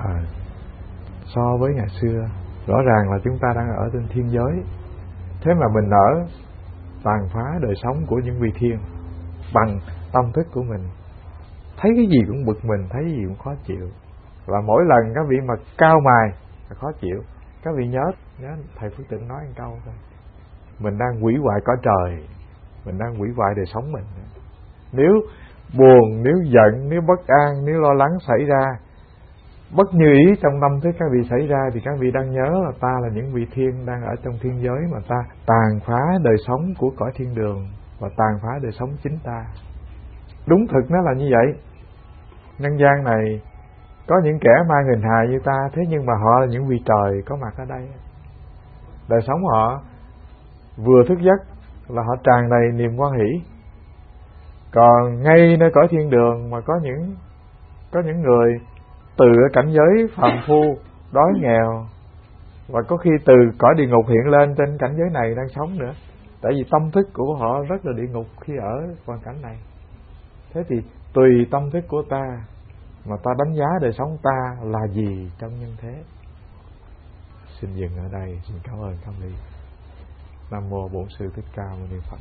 Speaker 1: so với ngày xưa, rõ ràng là chúng ta đang ở trên thiên giới. Thế mà mình ở tàn phá đời sống của những vị thiên bằng tâm thức của mình. Thấy cái gì cũng bực mình, thấy cái gì cũng khó chịu. Và mỗi lần các vị mà cao mày là khó chịu. Các vị nhớ thầy Phước Tịnh nói một câu thôi. Mình đang hủy hoại cõi trời, mình đang hủy hoại đời sống mình. Nếu buồn, nếu giận, nếu bất an, nếu lo lắng xảy ra, bất như ý trong tâm thức các vị xảy ra, thì các vị đang nhớ là ta là những vị thiên đang ở trong thiên giới mà ta tàn phá đời sống của cõi thiên đường và tàn phá đời sống chính ta. Đúng thực nó là như vậy. Nhân gian này có những kẻ mang hình hài như ta, thế nhưng mà họ là những vị trời có mặt ở đây. Đời sống họ vừa thức giấc là họ tràn đầy niềm hoan hỷ. Còn ngay nơi cõi thiên đường mà có những người từ ở cảnh giới phàm phu đói nghèo, và có khi từ cõi địa ngục hiện lên trên cảnh giới này đang sống nữa. Tại vì tâm thức của họ rất là địa ngục khi ở hoàn cảnh này. Thế thì tùy tâm thức của ta mà ta đánh giá đời sống ta là gì trong nhân thế. Xin dừng ở đây, xin cảm ơn các vị. Nam mô Bổn Sư Thích Ca Mâu Ni Phật.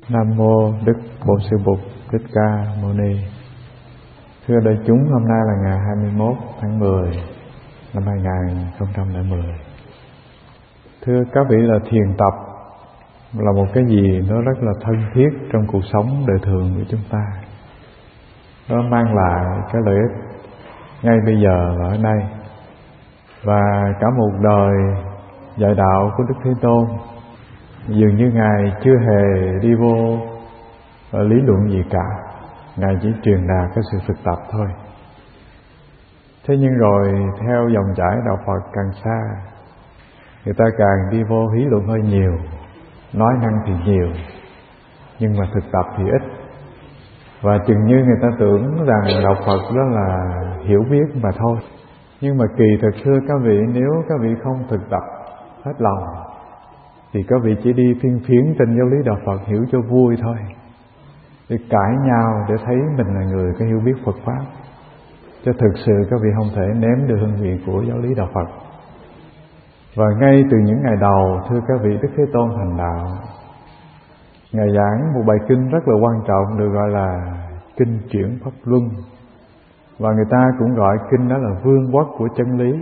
Speaker 1: Nam mô Đức Bổn Sư Bụt Thích Ca Mâu Ni. Thưa đại chúng, hôm nay là ngày 21 tháng 10 năm 2010. Thưa các vị, là thiền tập là một cái gì nó rất là thân thiết trong cuộc sống đời thường của chúng ta. Nó mang lại cái lợi ích ngay bây giờ và ở đây. Và cả một đời dạy đạo của Đức Thế Tôn, dường như Ngài chưa hề đi vô lý luận gì cả. Ngài chỉ truyền đạt cái sự thực tập thôi. Thế nhưng rồi theo dòng chảy đạo Phật càng xa, người ta càng đi vô lý luận hơi nhiều, nói năng thì nhiều, nhưng mà thực tập thì ít. Và chừng như người ta tưởng rằng đạo Phật đó là hiểu biết mà thôi. Nhưng mà kỳ thực thưa các vị, nếu các vị không thực tập hết lòng thì các vị chỉ đi phiên phiến trên giáo lý đạo Phật hiểu cho vui thôi, để cãi nhau để thấy mình là người có hiểu biết Phật Pháp. Chứ thực sự các vị không thể nếm được hương vị của giáo lý đạo Phật. Và ngay từ những ngày đầu, thưa các vị, Đức Thế Tôn thành đạo, Ngài giảng một bài kinh rất là quan trọng, được gọi là Kinh Chuyển Pháp Luân. Và người ta cũng gọi kinh đó là vương quốc của chân lý.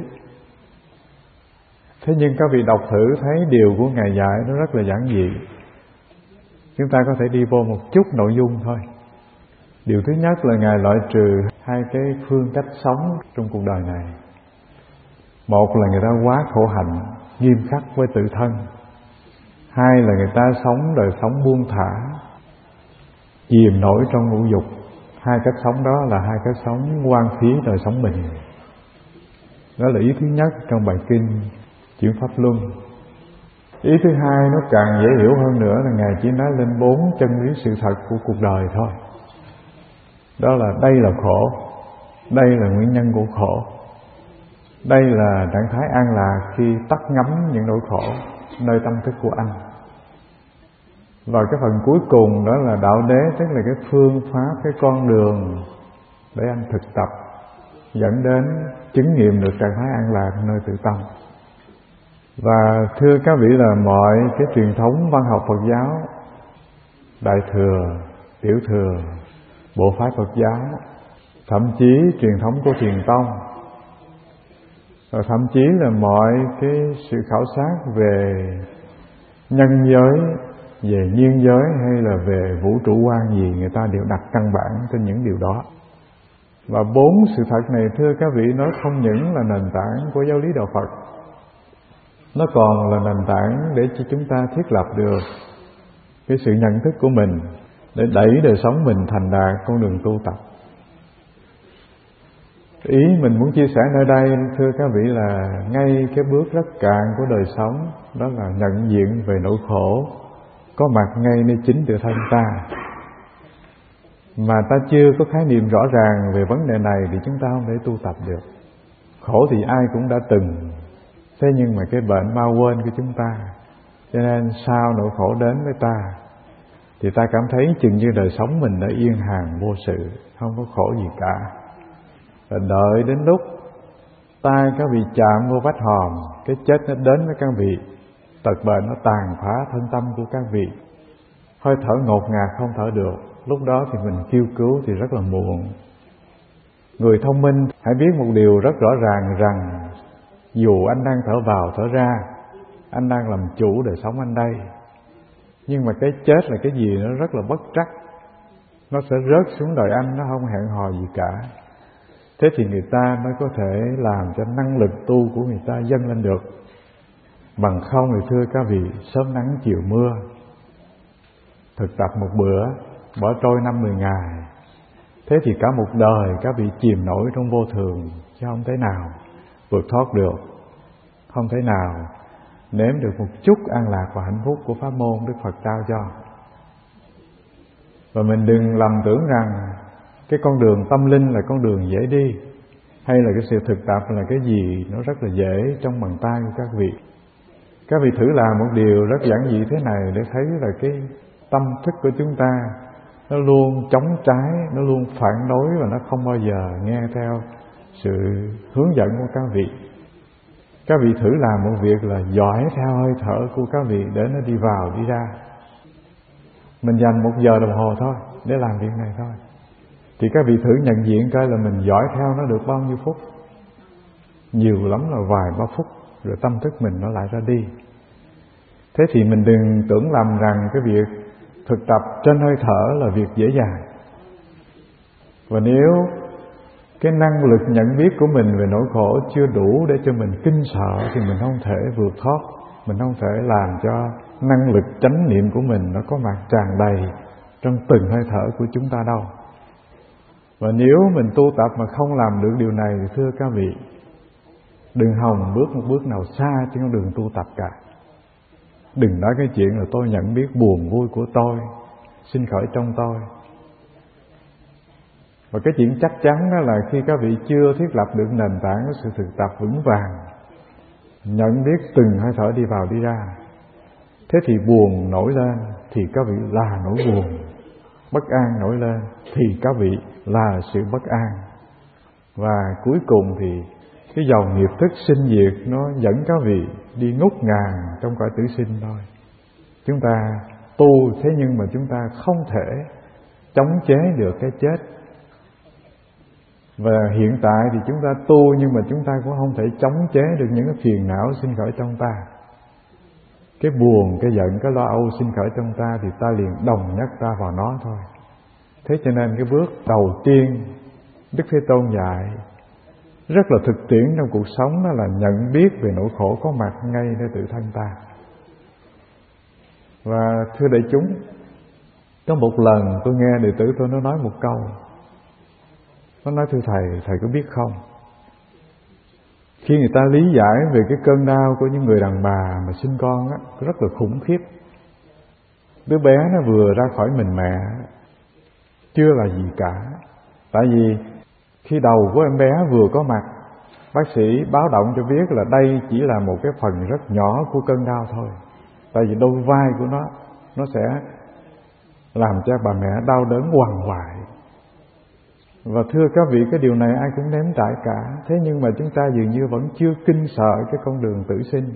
Speaker 1: Thế nhưng các vị đọc thử thấy điều của Ngài dạy nó rất là giản dị. Chúng ta có thể đi vô một chút nội dung thôi. Điều thứ nhất là Ngài loại trừ hai cái phương cách sống trong cuộc đời này. Một là người ta quá khổ hạnh, nghiêm khắc với tự thân. Hai là người ta sống đời sống buông thả, chìm nổi trong ngũ dục. Hai cách sống đó là hai cách sống hoang phí đời sống mình. Đó là ý thứ nhất trong bài kinh Chuyển Pháp Luân. Ý thứ hai nó càng dễ hiểu hơn nữa là Ngài chỉ nói lên 4 chân lý sự thật của cuộc đời thôi. Đó là đây là khổ, đây là nguyên nhân của khổ, đây là trạng thái an lạc khi tắt ngấm những nỗi khổ nơi tâm thức của anh. Và cái phần cuối cùng đó là đạo đế, tức là cái phương pháp, cái con đường để anh thực tập dẫn đến chứng nghiệm được trạng thái an lạc nơi tự tâm. Và thưa các vị, là mọi cái truyền thống văn học Phật giáo, Đại Thừa, Tiểu Thừa, Bộ phái Phật giáo, thậm chí truyền thống của Thiền Tông, và thậm chí là mọi cái sự khảo sát về nhân giới, về nhiên giới hay là về vũ trụ quan gì, người ta đều đặt căn bản trên những điều đó. Và 4 sự thật này, thưa các vị, nó không những là nền tảng của giáo lý đạo Phật, nó còn là nền tảng để cho chúng ta thiết lập được cái sự nhận thức của mình, để đẩy đời sống mình thành đạt con đường tu tập. Ý mình muốn chia sẻ nơi đây, thưa các vị, là ngay cái bước rất cạn của đời sống, đó là nhận diện về nỗi khổ có mặt ngay nơi chính tự thân ta. Mà ta chưa có khái niệm rõ ràng về vấn đề này thì chúng ta không thể tu tập được. Khổ thì ai cũng đã từng, thế nhưng mà cái bệnh mau quên của chúng ta, cho nên sau nỗi khổ đến với ta thì ta cảm thấy chừng như đời sống mình đã yên hàng vô sự, không có khổ gì cả. Và đợi đến lúc ta các vị chạm vô vách hòm, cái chết nó đến với các vị, tật bệnh nó tàn phá thân tâm của các vị, hơi thở ngột ngạt không thở được, lúc đó thì mình kêu cứu thì rất là muộn. Người thông minh hãy biết một điều rất rõ ràng, rằng dù anh đang thở vào thở ra, anh đang làm chủ đời sống anh đây, nhưng mà cái chết là cái gì nó rất là bất trắc, nó sẽ rớt xuống đời anh, nó không hẹn hò gì cả. Thế thì người ta mới có thể làm cho năng lực tu của người ta dâng lên được. Bằng không thì thưa các vị, sớm nắng chiều mưa, thực tập một bữa bỏ trôi 5-10 ngày, thế thì cả một đời các vị chìm nổi trong vô thường, chứ không thể nào vượt thoát được, không thể nào nếm được một chút an lạc và hạnh phúc của pháp môn Đức Phật trao cho. Và mình đừng lầm tưởng rằng cái con đường tâm linh là con đường dễ đi, hay là cái sự thực tập là cái gì nó rất là dễ trong bàn tay của các vị. Các vị thử làm một điều rất giản dị thế này để thấy là cái tâm thức của chúng ta nó luôn chống trái, nó luôn phản đối, và nó không bao giờ nghe theo sự hướng dẫn của các vị. Các vị thử làm một việc là dõi theo hơi thở của các vị để nó đi vào đi ra. Mình dành 1 giờ đồng hồ thôi để làm việc này thôi. Thì các vị thử nhận diện coi là mình dõi theo nó được bao nhiêu phút. Nhiều lắm là vài ba phút, rồi tâm thức mình nó lại ra đi. Thế thì mình đừng tưởng lầm rằng cái việc thực tập trên hơi thở là việc dễ dàng. Và nếu cái năng lực nhận biết của mình về nỗi khổ chưa đủ để cho mình kinh sợ thì mình không thể vượt thoát, mình không thể làm cho năng lực chánh niệm của mình nó có mặt tràn đầy trong từng hơi thở của chúng ta đâu. Và nếu mình tu tập mà không làm được điều này thì thưa các vị, đừng hòng bước một bước nào xa trên con đường tu tập cả. Đừng nói cái chuyện là tôi nhận biết buồn vui của tôi sinh khởi trong tôi. Và cái chuyện chắc chắn đó là khi các vị chưa thiết lập được nền tảng của sự thực tập vững vàng, nhận biết từng hơi thở đi vào đi ra, thế thì buồn nổi lên thì các vị là nỗi buồn, bất an nổi lên thì các vị là sự bất an. Và cuối cùng thì cái dòng nghiệp thức sinh diệt nó dẫn các vị đi ngút ngàn trong cõi tử sinh thôi. Chúng ta tu thế nhưng mà chúng ta không thể chống chế được cái chết. Và hiện tại thì chúng ta tu nhưng mà chúng ta cũng không thể chống chế được những cái phiền não sinh khởi trong ta. Cái buồn, cái giận, cái lo âu sinh khởi trong ta thì ta liền đồng nhất ta vào nó thôi. Thế cho nên cái bước đầu tiên Đức Thế Tôn dạy rất là thực tiễn trong cuộc sống, đó là nhận biết về nỗi khổ có mặt ngay nơi tự thân ta. Và thưa đại chúng, có một lần tôi nghe đệ tử tôi nó nói một câu. Nó nói: thưa thầy, thầy có biết không, khi người ta lý giải về cái cơn đau của những người đàn bà mà sinh con á, rất là khủng khiếp. Đứa bé nó vừa ra khỏi mình mẹ chưa là gì cả. Tại vì khi đầu của em bé vừa có mặt, bác sĩ báo động cho biết là đây chỉ là một cái phần rất nhỏ của cơn đau thôi. Tại vì đôi vai của nó sẽ làm cho bà mẹ đau đớn hoằng hoại. Và thưa các vị, cái điều này ai cũng nếm trải cả. Thế nhưng mà chúng ta dường như vẫn chưa kinh sợ cái con đường tử sinh.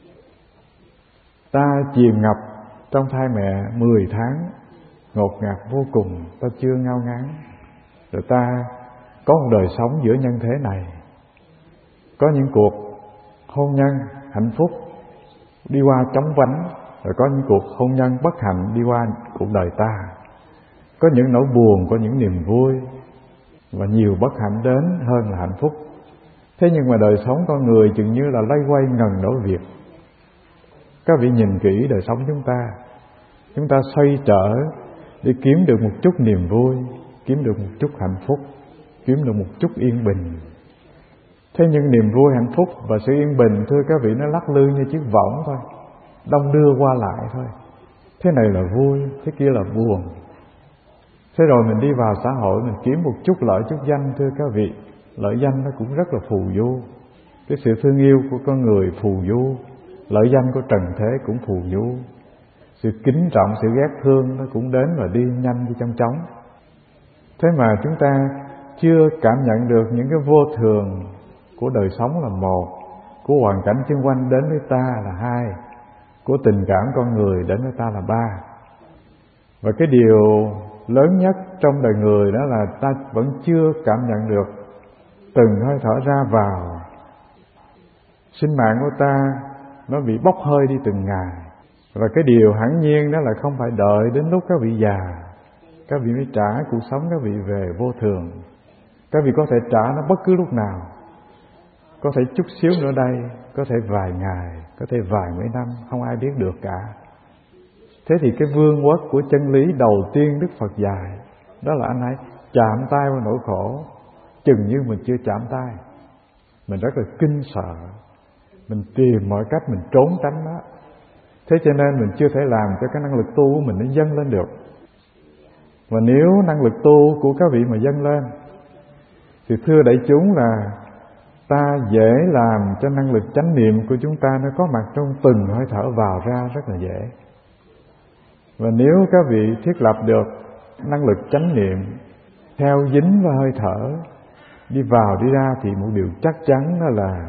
Speaker 1: Ta chìm ngập trong thai mẹ 10 tháng, ngột ngạt vô cùng, ta chưa ngao ngán. Rồi ta có một đời sống giữa nhân thế này, có những cuộc hôn nhân hạnh phúc đi qua chóng vánh, rồi có những cuộc hôn nhân bất hạnh đi qua cuộc đời ta. Có những nỗi buồn, có những niềm vui, và nhiều bất hạnh đến hơn là hạnh phúc. Thế nhưng mà đời sống con người chừng như là loay hoay ngần đổi việc. Các vị nhìn kỹ đời sống chúng ta xoay trở để kiếm được một chút niềm vui, kiếm được một chút hạnh phúc, kiếm được một chút yên bình. Thế nhưng niềm vui, hạnh phúc và sự yên bình, thưa các vị, nó lắc lư như chiếc võng thôi, đong đưa qua lại thôi. Thế này là vui, thế kia là buồn. Thế rồi mình đi vào xã hội, mình kiếm một chút lợi chút danh, thưa các vị, lợi danh nó cũng rất là phù du. Cái sự thương yêu của con người phù du, lợi danh của trần thế cũng phù du. Sự kính trọng, sự ghét thương nó cũng đến và đi nhanh như trong chóng. Thế mà chúng ta chưa cảm nhận được những cái vô thường của đời sống là một, của hoàn cảnh xung quanh đến với ta là hai, của tình cảm con người đến với ta là ba. Và cái điều lớn nhất trong đời người đó là ta vẫn chưa cảm nhận được từng hơi thở ra vào. Sinh mạng của ta nó bị bốc hơi đi từng ngày. Và cái điều hẳn nhiên đó là không phải đợi đến lúc các vị già các vị mới trả cuộc sống các vị về vô thường. Các vị có thể trả nó bất cứ lúc nào. Có thể chút xíu nữa đây, có thể vài ngày, có thể vài mấy năm, không ai biết được cả. Thế thì cái vương quốc của chân lý đầu tiên Đức Phật dạy đó là anh hãy chạm tay vào nỗi khổ, chừng như mình chưa chạm tay. Mình rất là kinh sợ, mình tìm mọi cách mình trốn tránh nó. Thế cho nên mình chưa thể làm cho cái năng lực tu của mình nó dâng lên được. Và nếu năng lực tu của các vị mà dâng lên thì thưa đại chúng là ta dễ làm cho năng lực chánh niệm của chúng ta nó có mặt trong từng hơi thở vào ra rất là dễ. Và nếu các vị thiết lập được năng lực chánh niệm theo dính vào hơi thở, đi vào đi ra, thì một điều chắc chắn đó là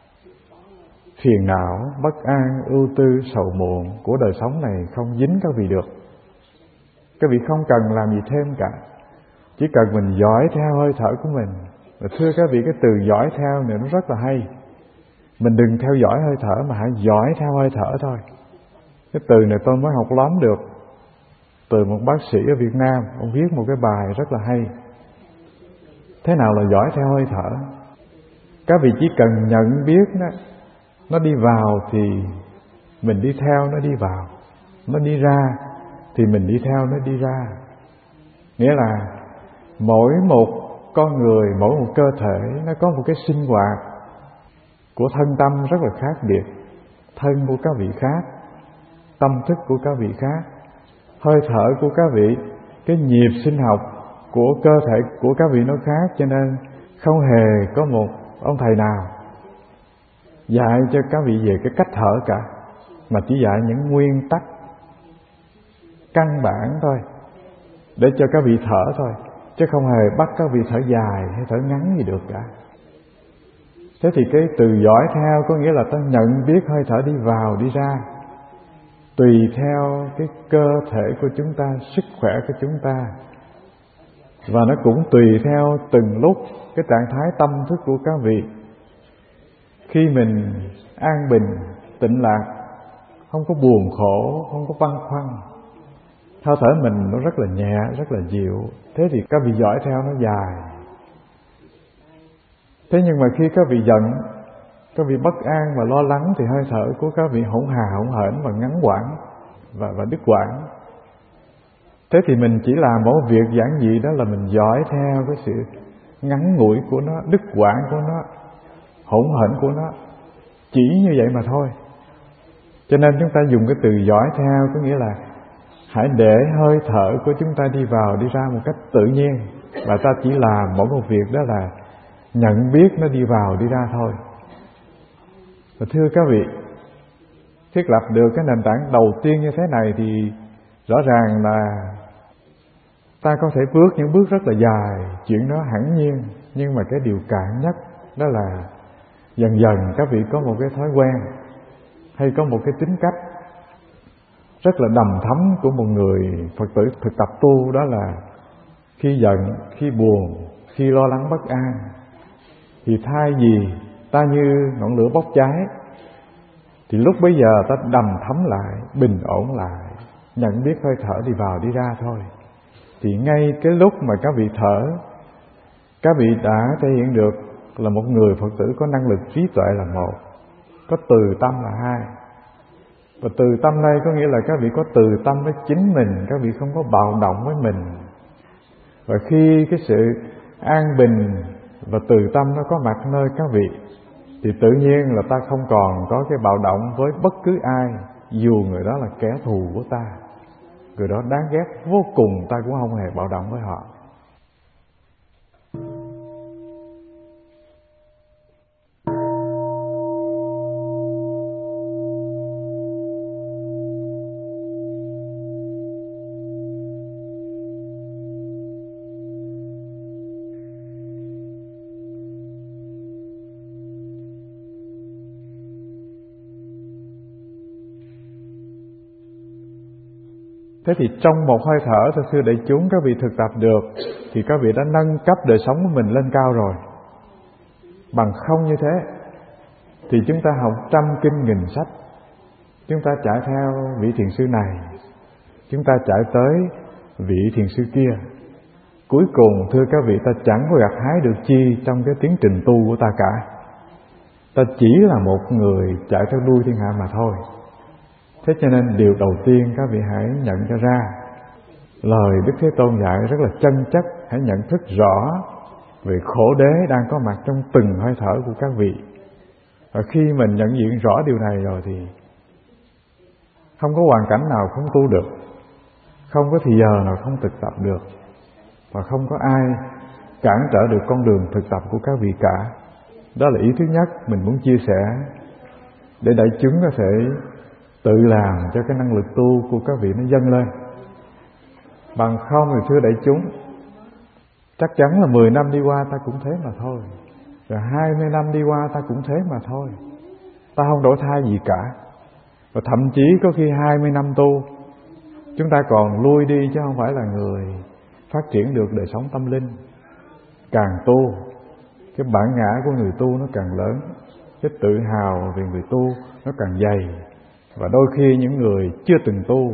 Speaker 1: phiền não, bất an, ưu tư, sầu muộn của đời sống này không dính các vị được. Các vị không cần làm gì thêm cả, chỉ cần mình dõi theo hơi thở của mình. Và thưa các vị, cái từ dõi theo này nó rất là hay. Mình đừng theo dõi hơi thở mà hãy dõi theo hơi thở thôi. Cái từ này tôi mới học lắm được từ một bác sĩ ở Việt Nam. Ông viết một cái bài rất là hay. Thế nào là dõi theo hơi thở? Các vị chỉ cần nhận biết nó đi vào thì mình đi theo nó đi vào, nó đi ra thì mình đi theo nó đi ra. Nghĩa là mỗi một con người, mỗi một cơ thể nó có một cái sinh hoạt của thân tâm rất là khác biệt. Thân của các vị khác, tâm thức của các vị khác, hơi thở của các vị, cái nhịp sinh học của cơ thể của các vị nó khác. Cho nên không hề có một ông thầy nào dạy cho các vị về cái cách thở cả, mà chỉ dạy những nguyên tắc căn bản thôi, để cho các vị thở thôi, chứ không hề bắt các vị thở dài hay thở ngắn gì được cả. Thế thì cái từ dõi theo có nghĩa là ta nhận biết hơi thở đi vào đi ra, tùy theo cái cơ thể của chúng ta, sức khỏe của chúng ta. Và nó cũng tùy theo từng lúc cái trạng thái tâm thức của các vị. Khi mình an bình, tịnh lạc, không có buồn khổ, không có băn khoăn, hơi thở mình nó rất là nhẹ, rất là dịu, thế thì các vị dõi theo nó dài. Thế nhưng mà khi các vị giận, các vị bất an và lo lắng thì hơi thở của các vị hỗn hà hỗn hển và ngắn quãng và đứt quãng. Thế thì mình chỉ làm một việc giản dị, đó là mình dõi theo cái sự ngắn ngủi của nó, đứt quãng của nó, hỗn hển của nó, chỉ như vậy mà thôi. Cho nên chúng ta dùng cái từ dõi theo có nghĩa là hãy để hơi thở của chúng ta đi vào đi ra một cách tự nhiên, và ta chỉ làm mỗi một việc đó là nhận biết nó đi vào đi ra thôi. Và thưa các vị, thiết lập được cái nền tảng đầu tiên như thế này thì rõ ràng là ta có thể bước những bước rất là dài, chuyện đó hẳn nhiên. Nhưng mà cái điều cạn nhất đó là dần dần các vị có một cái thói quen hay có một cái tính cách rất là đầm thấm của một người Phật tử thực tập tu, đó là khi giận, khi buồn, khi lo lắng bất an, thì thay vì ta như ngọn lửa bốc cháy, thì lúc bấy giờ ta đầm thấm lại, bình ổn lại, nhận biết hơi thở đi vào đi ra thôi. Thì ngay cái lúc mà các vị thở, các vị đã thể hiện được là một người Phật tử có năng lực trí tuệ là một, có từ tâm là hai. Và từ tâm đây có nghĩa là các vị có từ tâm với chính mình, các vị không có bạo động với mình. Và khi cái sự an bình và từ tâm nó có mặt nơi các vị, thì tự nhiên là ta không còn có cái bạo động với bất cứ ai, dù người đó là kẻ thù của ta, người đó đáng ghét vô cùng, ta cũng không hề bạo động với họ. Thế thì trong một hơi thở, thưa đại chúng, các vị thực tập được thì các vị đã nâng cấp đời sống của mình lên cao rồi. Bằng không như thế thì chúng ta học 100 kinh nghìn sách, chúng ta chạy theo vị thiền sư này, chúng ta chạy tới vị thiền sư kia, cuối cùng thưa các vị, ta chẳng có gặt hái được chi trong cái tiến trình tu của ta cả. Ta chỉ là một người chạy theo đuôi thiên hạ mà thôi. Thế cho nên điều đầu tiên các vị hãy nhận cho ra, lời Đức Thế Tôn dạy rất là chân chất. Hãy nhận thức rõ về khổ đế đang có mặt trong từng hơi thở của các vị. Và khi mình nhận diện rõ điều này rồi thì không có hoàn cảnh nào không tu được, không có thì giờ nào không thực tập được, và không có ai cản trở được con đường thực tập của các vị cả. Đó là ý thứ nhất mình muốn chia sẻ, để đại chúng có thể tự làm cho cái năng lực tu của các vị nó dâng lên. Bằng không thì thưa đại chúng, chắc chắn là 10 năm đi qua ta cũng thế mà thôi, rồi 20 năm đi qua ta cũng thế mà thôi, ta không đổi thay gì cả. Và thậm chí có khi 20 năm tu Chúng ta còn lui đi chứ không phải là người phát triển được đời sống tâm linh. Càng tu, cái bản ngã của người tu nó càng lớn, cái tự hào về người tu nó càng dày. Và đôi khi những người chưa từng tu,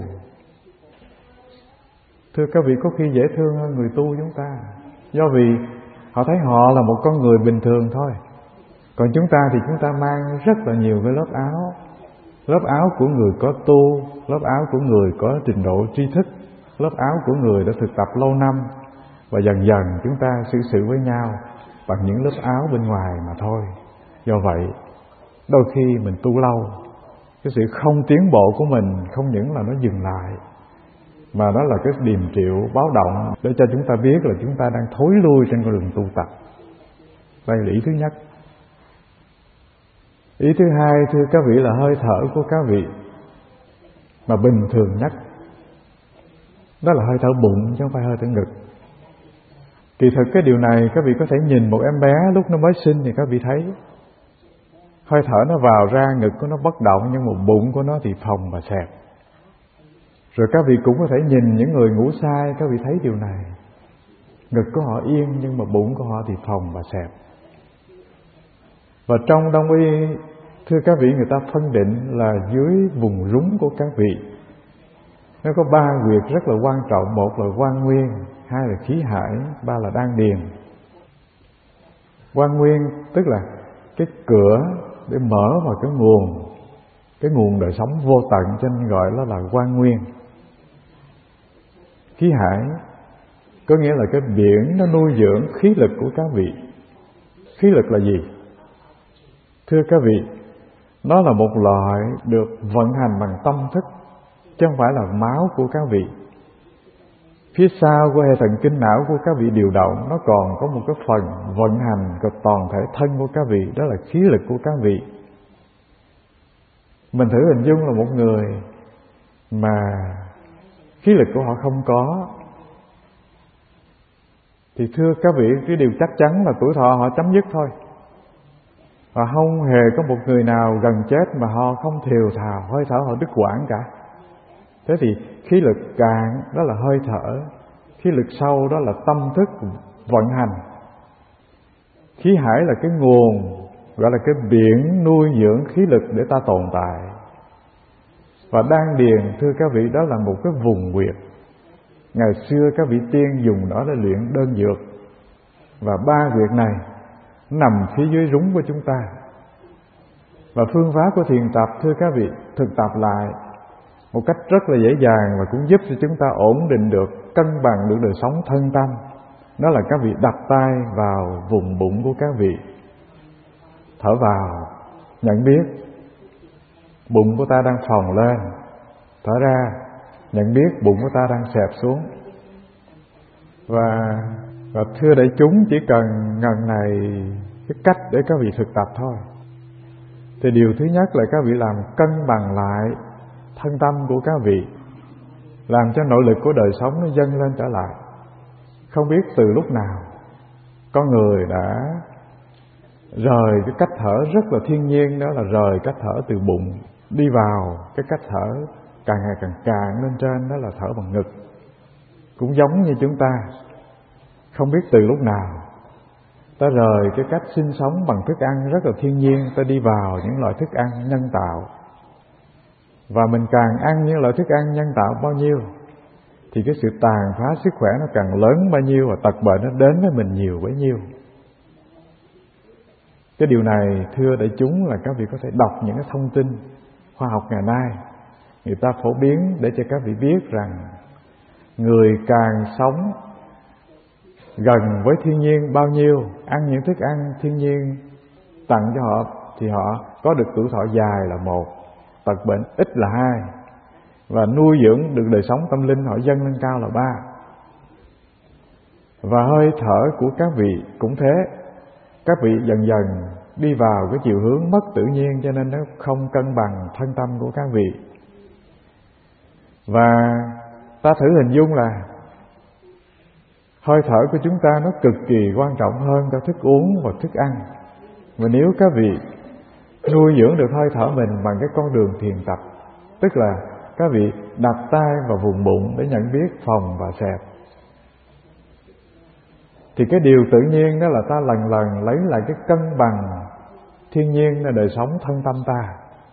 Speaker 1: thưa các vị, có khi dễ thương hơn người tu chúng ta, do vì họ thấy họ là một con người bình thường thôi. Còn chúng ta thì chúng ta mang rất là nhiều cái lớp áo. Lớp áo của người có tu, lớp áo của người có trình độ tri thức, lớp áo của người đã thực tập lâu năm. Và dần dần chúng ta xử sự với nhau bằng những lớp áo bên ngoài mà thôi. Do vậy, đôi khi mình tu lâu, cái sự không tiến bộ của mình không những là nó dừng lại, mà đó là cái điềm triệu báo động để cho chúng ta biết là chúng ta đang thối lui trên con đường tu tập. Đây là ý thứ nhất. Ý thứ hai, thưa các vị, là hơi thở của các vị mà bình thường nhất, đó là hơi thở bụng chứ không phải hơi thở ngực. Kỳ thực cái điều này các vị có thể nhìn một em bé lúc nó mới sinh thì các vị thấy hơi thở nó vào ra, ngực của nó bất động, nhưng mà bụng của nó thì phồng và xẹp. Rồi các vị cũng có thể nhìn những người ngủ sai, các vị thấy điều này. Ngực của họ yên nhưng mà bụng của họ thì phồng và xẹp. Và trong Đông y, thưa các vị, người ta phân định là dưới vùng rúng của các vị nó có 3 huyệt rất là quan trọng. Một là Quan Nguyên, hai là Khí Hải, ba là Đan Điền. Quan Nguyên tức là cái cửa để mở vào cái nguồn đời sống vô tận, cho nên gọi nó là Quan Nguyên. Khí Hải có nghĩa là cái biển nó nuôi dưỡng khí lực của các vị. Khí lực là gì? Thưa các vị, nó là một loại được vận hành bằng tâm thức, chứ không phải là máu của các vị. Phía sau của hệ thần kinh não của các vị điều động, nó còn có một cái phần vận hành của toàn thể thân của các vị, đó là khí lực của các vị. Mình thử hình dung là một người mà khí lực của họ không có, thì thưa các vị, cái điều chắc chắn là tuổi thọ họ chấm dứt thôi. Và không hề có một người nào gần chết mà họ không thều thào, hơi thở họ đứt quãng cả. Thế thì khí lực cạn đó là hơi thở, khí lực sâu đó là tâm thức vận hành. Khí hải là cái nguồn, gọi là cái biển nuôi dưỡng khí lực để ta tồn tại. Và đan điền, thưa các vị, đó là một cái vùng huyệt. Ngày xưa các vị tiên dùng nó để luyện đơn dược. Và 3 huyệt này nằm phía dưới rúng của chúng ta. Và phương pháp của thiền tập, thưa các vị, thực tập lại một cách rất là dễ dàng và cũng giúp cho chúng ta ổn định được, cân bằng được đời sống thân tâm. Đó là các vị đặt tay vào vùng bụng của các vị, thở vào, nhận biết bụng của ta đang phồng lên, thở ra, nhận biết bụng của ta đang xẹp xuống. Và thưa đại chúng, chỉ cần ngần này cái cách để các vị thực tập thôi. Thì điều thứ nhất là các vị làm cân bằng lại thân tâm của các vị, làm cho nội lực của đời sống nó dâng lên trở lại. Không biết từ lúc nào con người đã rời cái cách thở rất là thiên nhiên, đó là rời cách thở từ bụng đi vào cái cách thở càng ngày càng cạn lên trên, đó là thở bằng ngực. Cũng giống như chúng ta, không biết từ lúc nào ta rời cái cách sinh sống bằng thức ăn rất là thiên nhiên, ta đi vào những loại thức ăn nhân tạo. Và mình càng ăn những loại thức ăn nhân tạo bao nhiêu thì cái sự tàn phá sức khỏe nó càng lớn bao nhiêu, và tật bệnh nó đến với mình nhiều bấy nhiêu. Cái điều này, thưa đại chúng, là các vị có thể đọc những cái thông tin khoa học ngày nay, người ta phổ biến để cho các vị biết rằng người càng sống gần với thiên nhiên bao nhiêu, ăn những thức ăn thiên nhiên tặng cho họ, thì họ có được tuổi thọ dài là 1, tật bệnh ít là 2, và nuôi dưỡng được đời sống tâm linh họ dâng lên cao là 3. Và hơi thở của các vị cũng thế, các vị dần dần đi vào cái chiều hướng mất tự nhiên, cho nên nó không cân bằng thân tâm của các vị. Và ta thử hình dung là hơi thở của chúng ta nó cực kỳ quan trọng hơn cả thức uống và thức ăn. Và nếu các vị nuôi dưỡng được hơi thở mình bằng cái con đường thiền tập, tức là các vị đặt tay vào vùng bụng để nhận biết phòng và xẹp. Thì cái điều tự nhiên đó là ta lần lần lấy lại cái cân bằng thiên nhiên là đời sống thân tâm ta.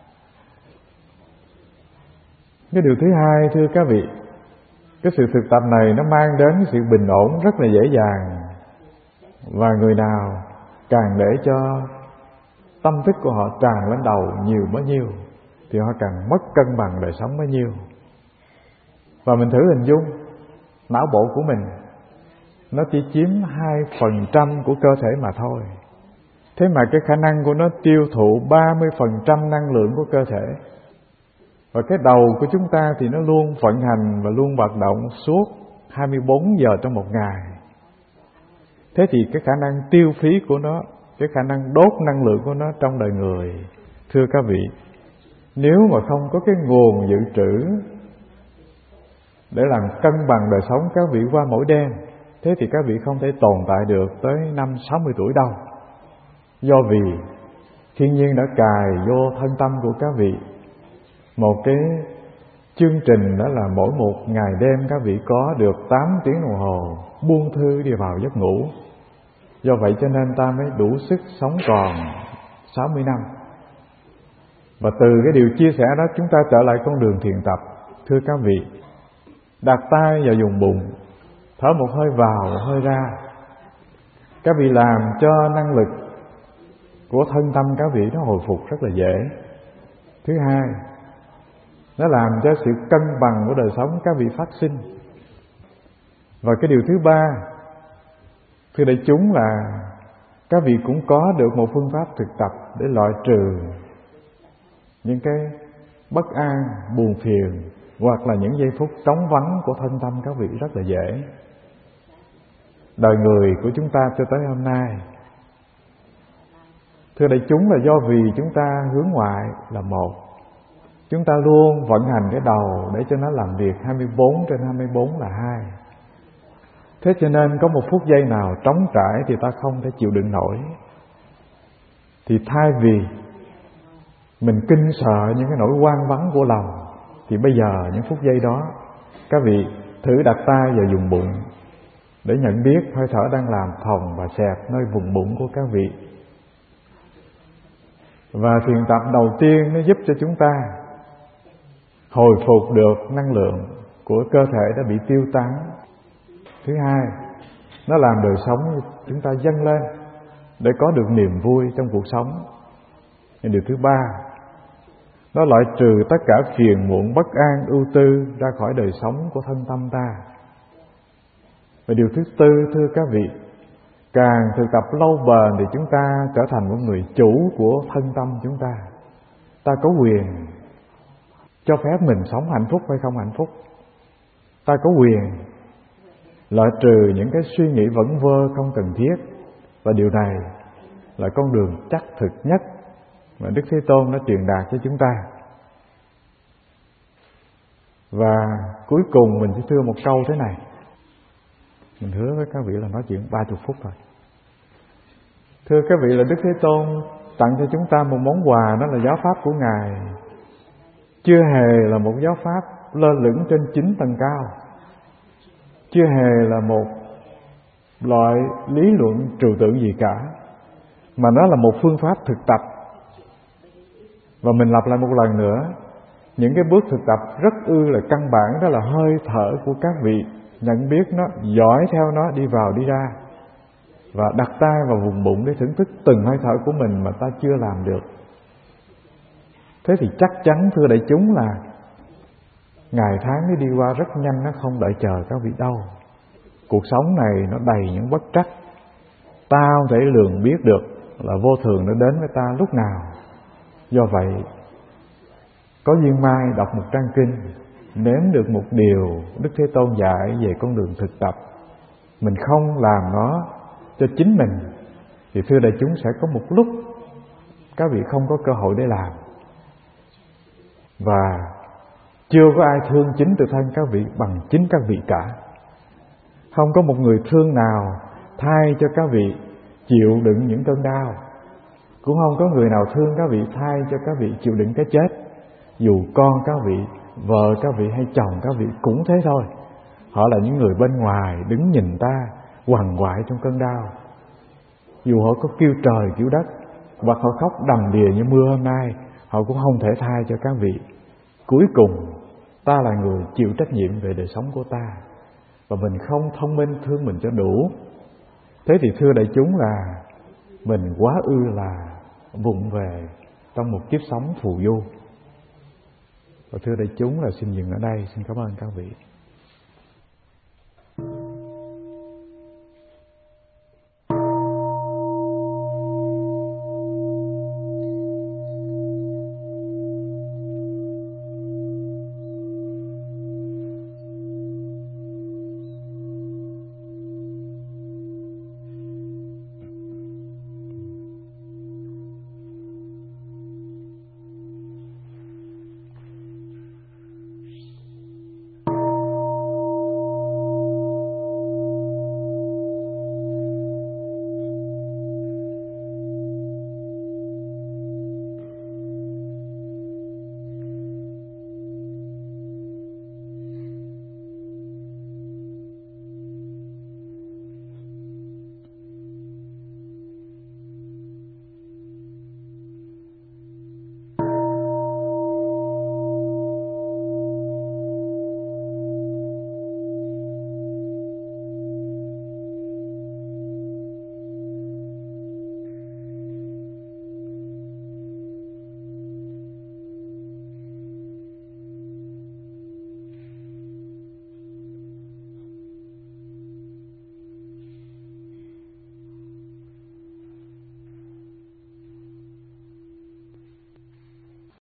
Speaker 1: Cái điều thứ hai, thưa các vị, cái sự thực tập này nó mang đến sự bình ổn rất là dễ dàng. Và người nào càng để cho tâm thức của họ tràn lên đầu nhiều bấy nhiêu thì họ càng mất cân bằng đời sống bấy nhiêu. Và mình thử hình dung não bộ của mình nó chỉ chiếm 2% của cơ thể mà thôi. Thế mà cái khả năng của nó tiêu thụ 30% năng lượng của cơ thể. Và cái đầu của chúng ta thì nó luôn vận hành và luôn hoạt động suốt 24 giờ trong một ngày. Thế thì cái khả năng tiêu phí của nó, cái khả năng đốt năng lượng của nó trong đời người, thưa các vị, nếu mà không có cái nguồn dự trữ để làm cân bằng đời sống các vị qua mỗi đêm, thế thì các vị không thể tồn tại được tới 50-60 tuổi đâu. Do vì thiên nhiên đã cài vô thân tâm của các vị một cái chương trình, đó là mỗi một ngày đêm các vị có được 8 tiếng đồng hồ buông thư đi vào giấc ngủ. Do vậy cho nên ta mới đủ sức sống còn 60 năm. Và từ cái điều chia sẻ đó chúng ta trở lại con đường thiền tập. Thưa các vị, đặt tay vào vùng bụng, thở một hơi vào một hơi ra. Các vị làm cho năng lực của thân tâm các vị nó hồi phục rất là dễ. Thứ hai, nó làm cho sự cân bằng của đời sống các vị phát sinh. Và cái điều thứ ba, thưa đại chúng, là các vị cũng có được một phương pháp thực tập để loại trừ những cái bất an, buồn phiền hoặc là những giây phút trống vắng của thân tâm các vị rất là dễ. Đời người của chúng ta cho tới hôm nay, thưa đại chúng, là do vì chúng ta hướng ngoại là một. Chúng ta luôn vận hành cái đầu để cho nó làm việc 24/24 là 2. Thế cho nên có một phút giây nào trống trải thì ta không thể chịu đựng nổi. Thì thay vì mình kinh sợ những cái nỗi hoang vắng của lòng, thì bây giờ những phút giây đó các vị thử đặt tay vào vùng bụng để nhận biết hơi thở đang làm phồng và xẹp nơi vùng bụng của các vị. Và thiền tập đầu tiên nó giúp cho chúng ta hồi phục được năng lượng của cơ thể đã bị tiêu tán. Thứ hai, nó làm đời sống chúng ta dâng lên để có được niềm vui trong cuộc sống. Điều thứ ba, nó loại trừ tất cả phiền muộn, bất an, ưu tư ra khỏi đời sống của thân tâm ta. Và điều thứ tư, thưa các vị, càng thực tập lâu bền thì chúng ta trở thành một người chủ của thân tâm chúng ta. Ta có quyền cho phép mình sống hạnh phúc hay không hạnh phúc. Ta có quyền loại trừ những cái suy nghĩ vẩn vơ không cần thiết. Và điều này là con đường chắc thực nhất mà Đức Thế Tôn đã truyền đạt cho chúng ta. Và cuối cùng mình chỉ thưa một câu thế này. Mình hứa với các vị là nói chuyện 30 phút thôi. Thưa các vị, là Đức Thế Tôn tặng cho chúng ta một món quà, đó là giáo pháp của Ngài. Chưa hề là một giáo pháp lơ lửng trên 9 tầng cao, chưa hề là một loại lý luận trừu tượng gì cả, mà nó là một phương pháp thực tập. Và mình lặp lại một lần nữa, những cái bước thực tập rất là căn bản, đó là hơi thở của các vị, nhận biết nó, dõi theo nó đi vào đi ra, và đặt tay vào vùng bụng để thưởng thức từng hơi thở của mình mà ta chưa làm được. Thế thì chắc chắn, thưa đại chúng, là ngày tháng nó đi qua rất nhanh, nó không đợi chờ các vị đâu. Cuộc sống này nó đầy những bất trắc, ta không thể lường biết được là vô thường nó đến với ta lúc nào. Do vậy, có duyên mai đọc một trang kinh, nếm được một điều Đức Thế Tôn dạy về con đường thực tập, mình không làm nó cho chính mình, thì thưa đại chúng, sẽ có một lúc các vị không có cơ hội để làm. Và chưa có ai thương chính tự thân các vị bằng chính các vị cả. Không có một người thương nào thay cho các vị chịu đựng những cơn đau. Cũng không có người nào thương các vị thay cho các vị chịu đựng cái chết. Dù con các vị vợ các vị hay chồng các vị cũng thế thôi. Họ là những người bên ngoài đứng nhìn ta quằn quại trong cơn đau. Dù họ có kêu trời kêu đất, hoặc họ khóc đầm đìa như mưa hôm nay, họ cũng không thể tha cho các vị. Cuối cùng ta là người chịu trách nhiệm về đời sống của ta, và mình không thông minh thương mình cho đủ. Thế thì thưa đại chúng là mình quá ư là vụng về trong một kiếp sống phù du. Và thưa đại chúng là xin dừng ở đây. Xin cảm ơn các vị.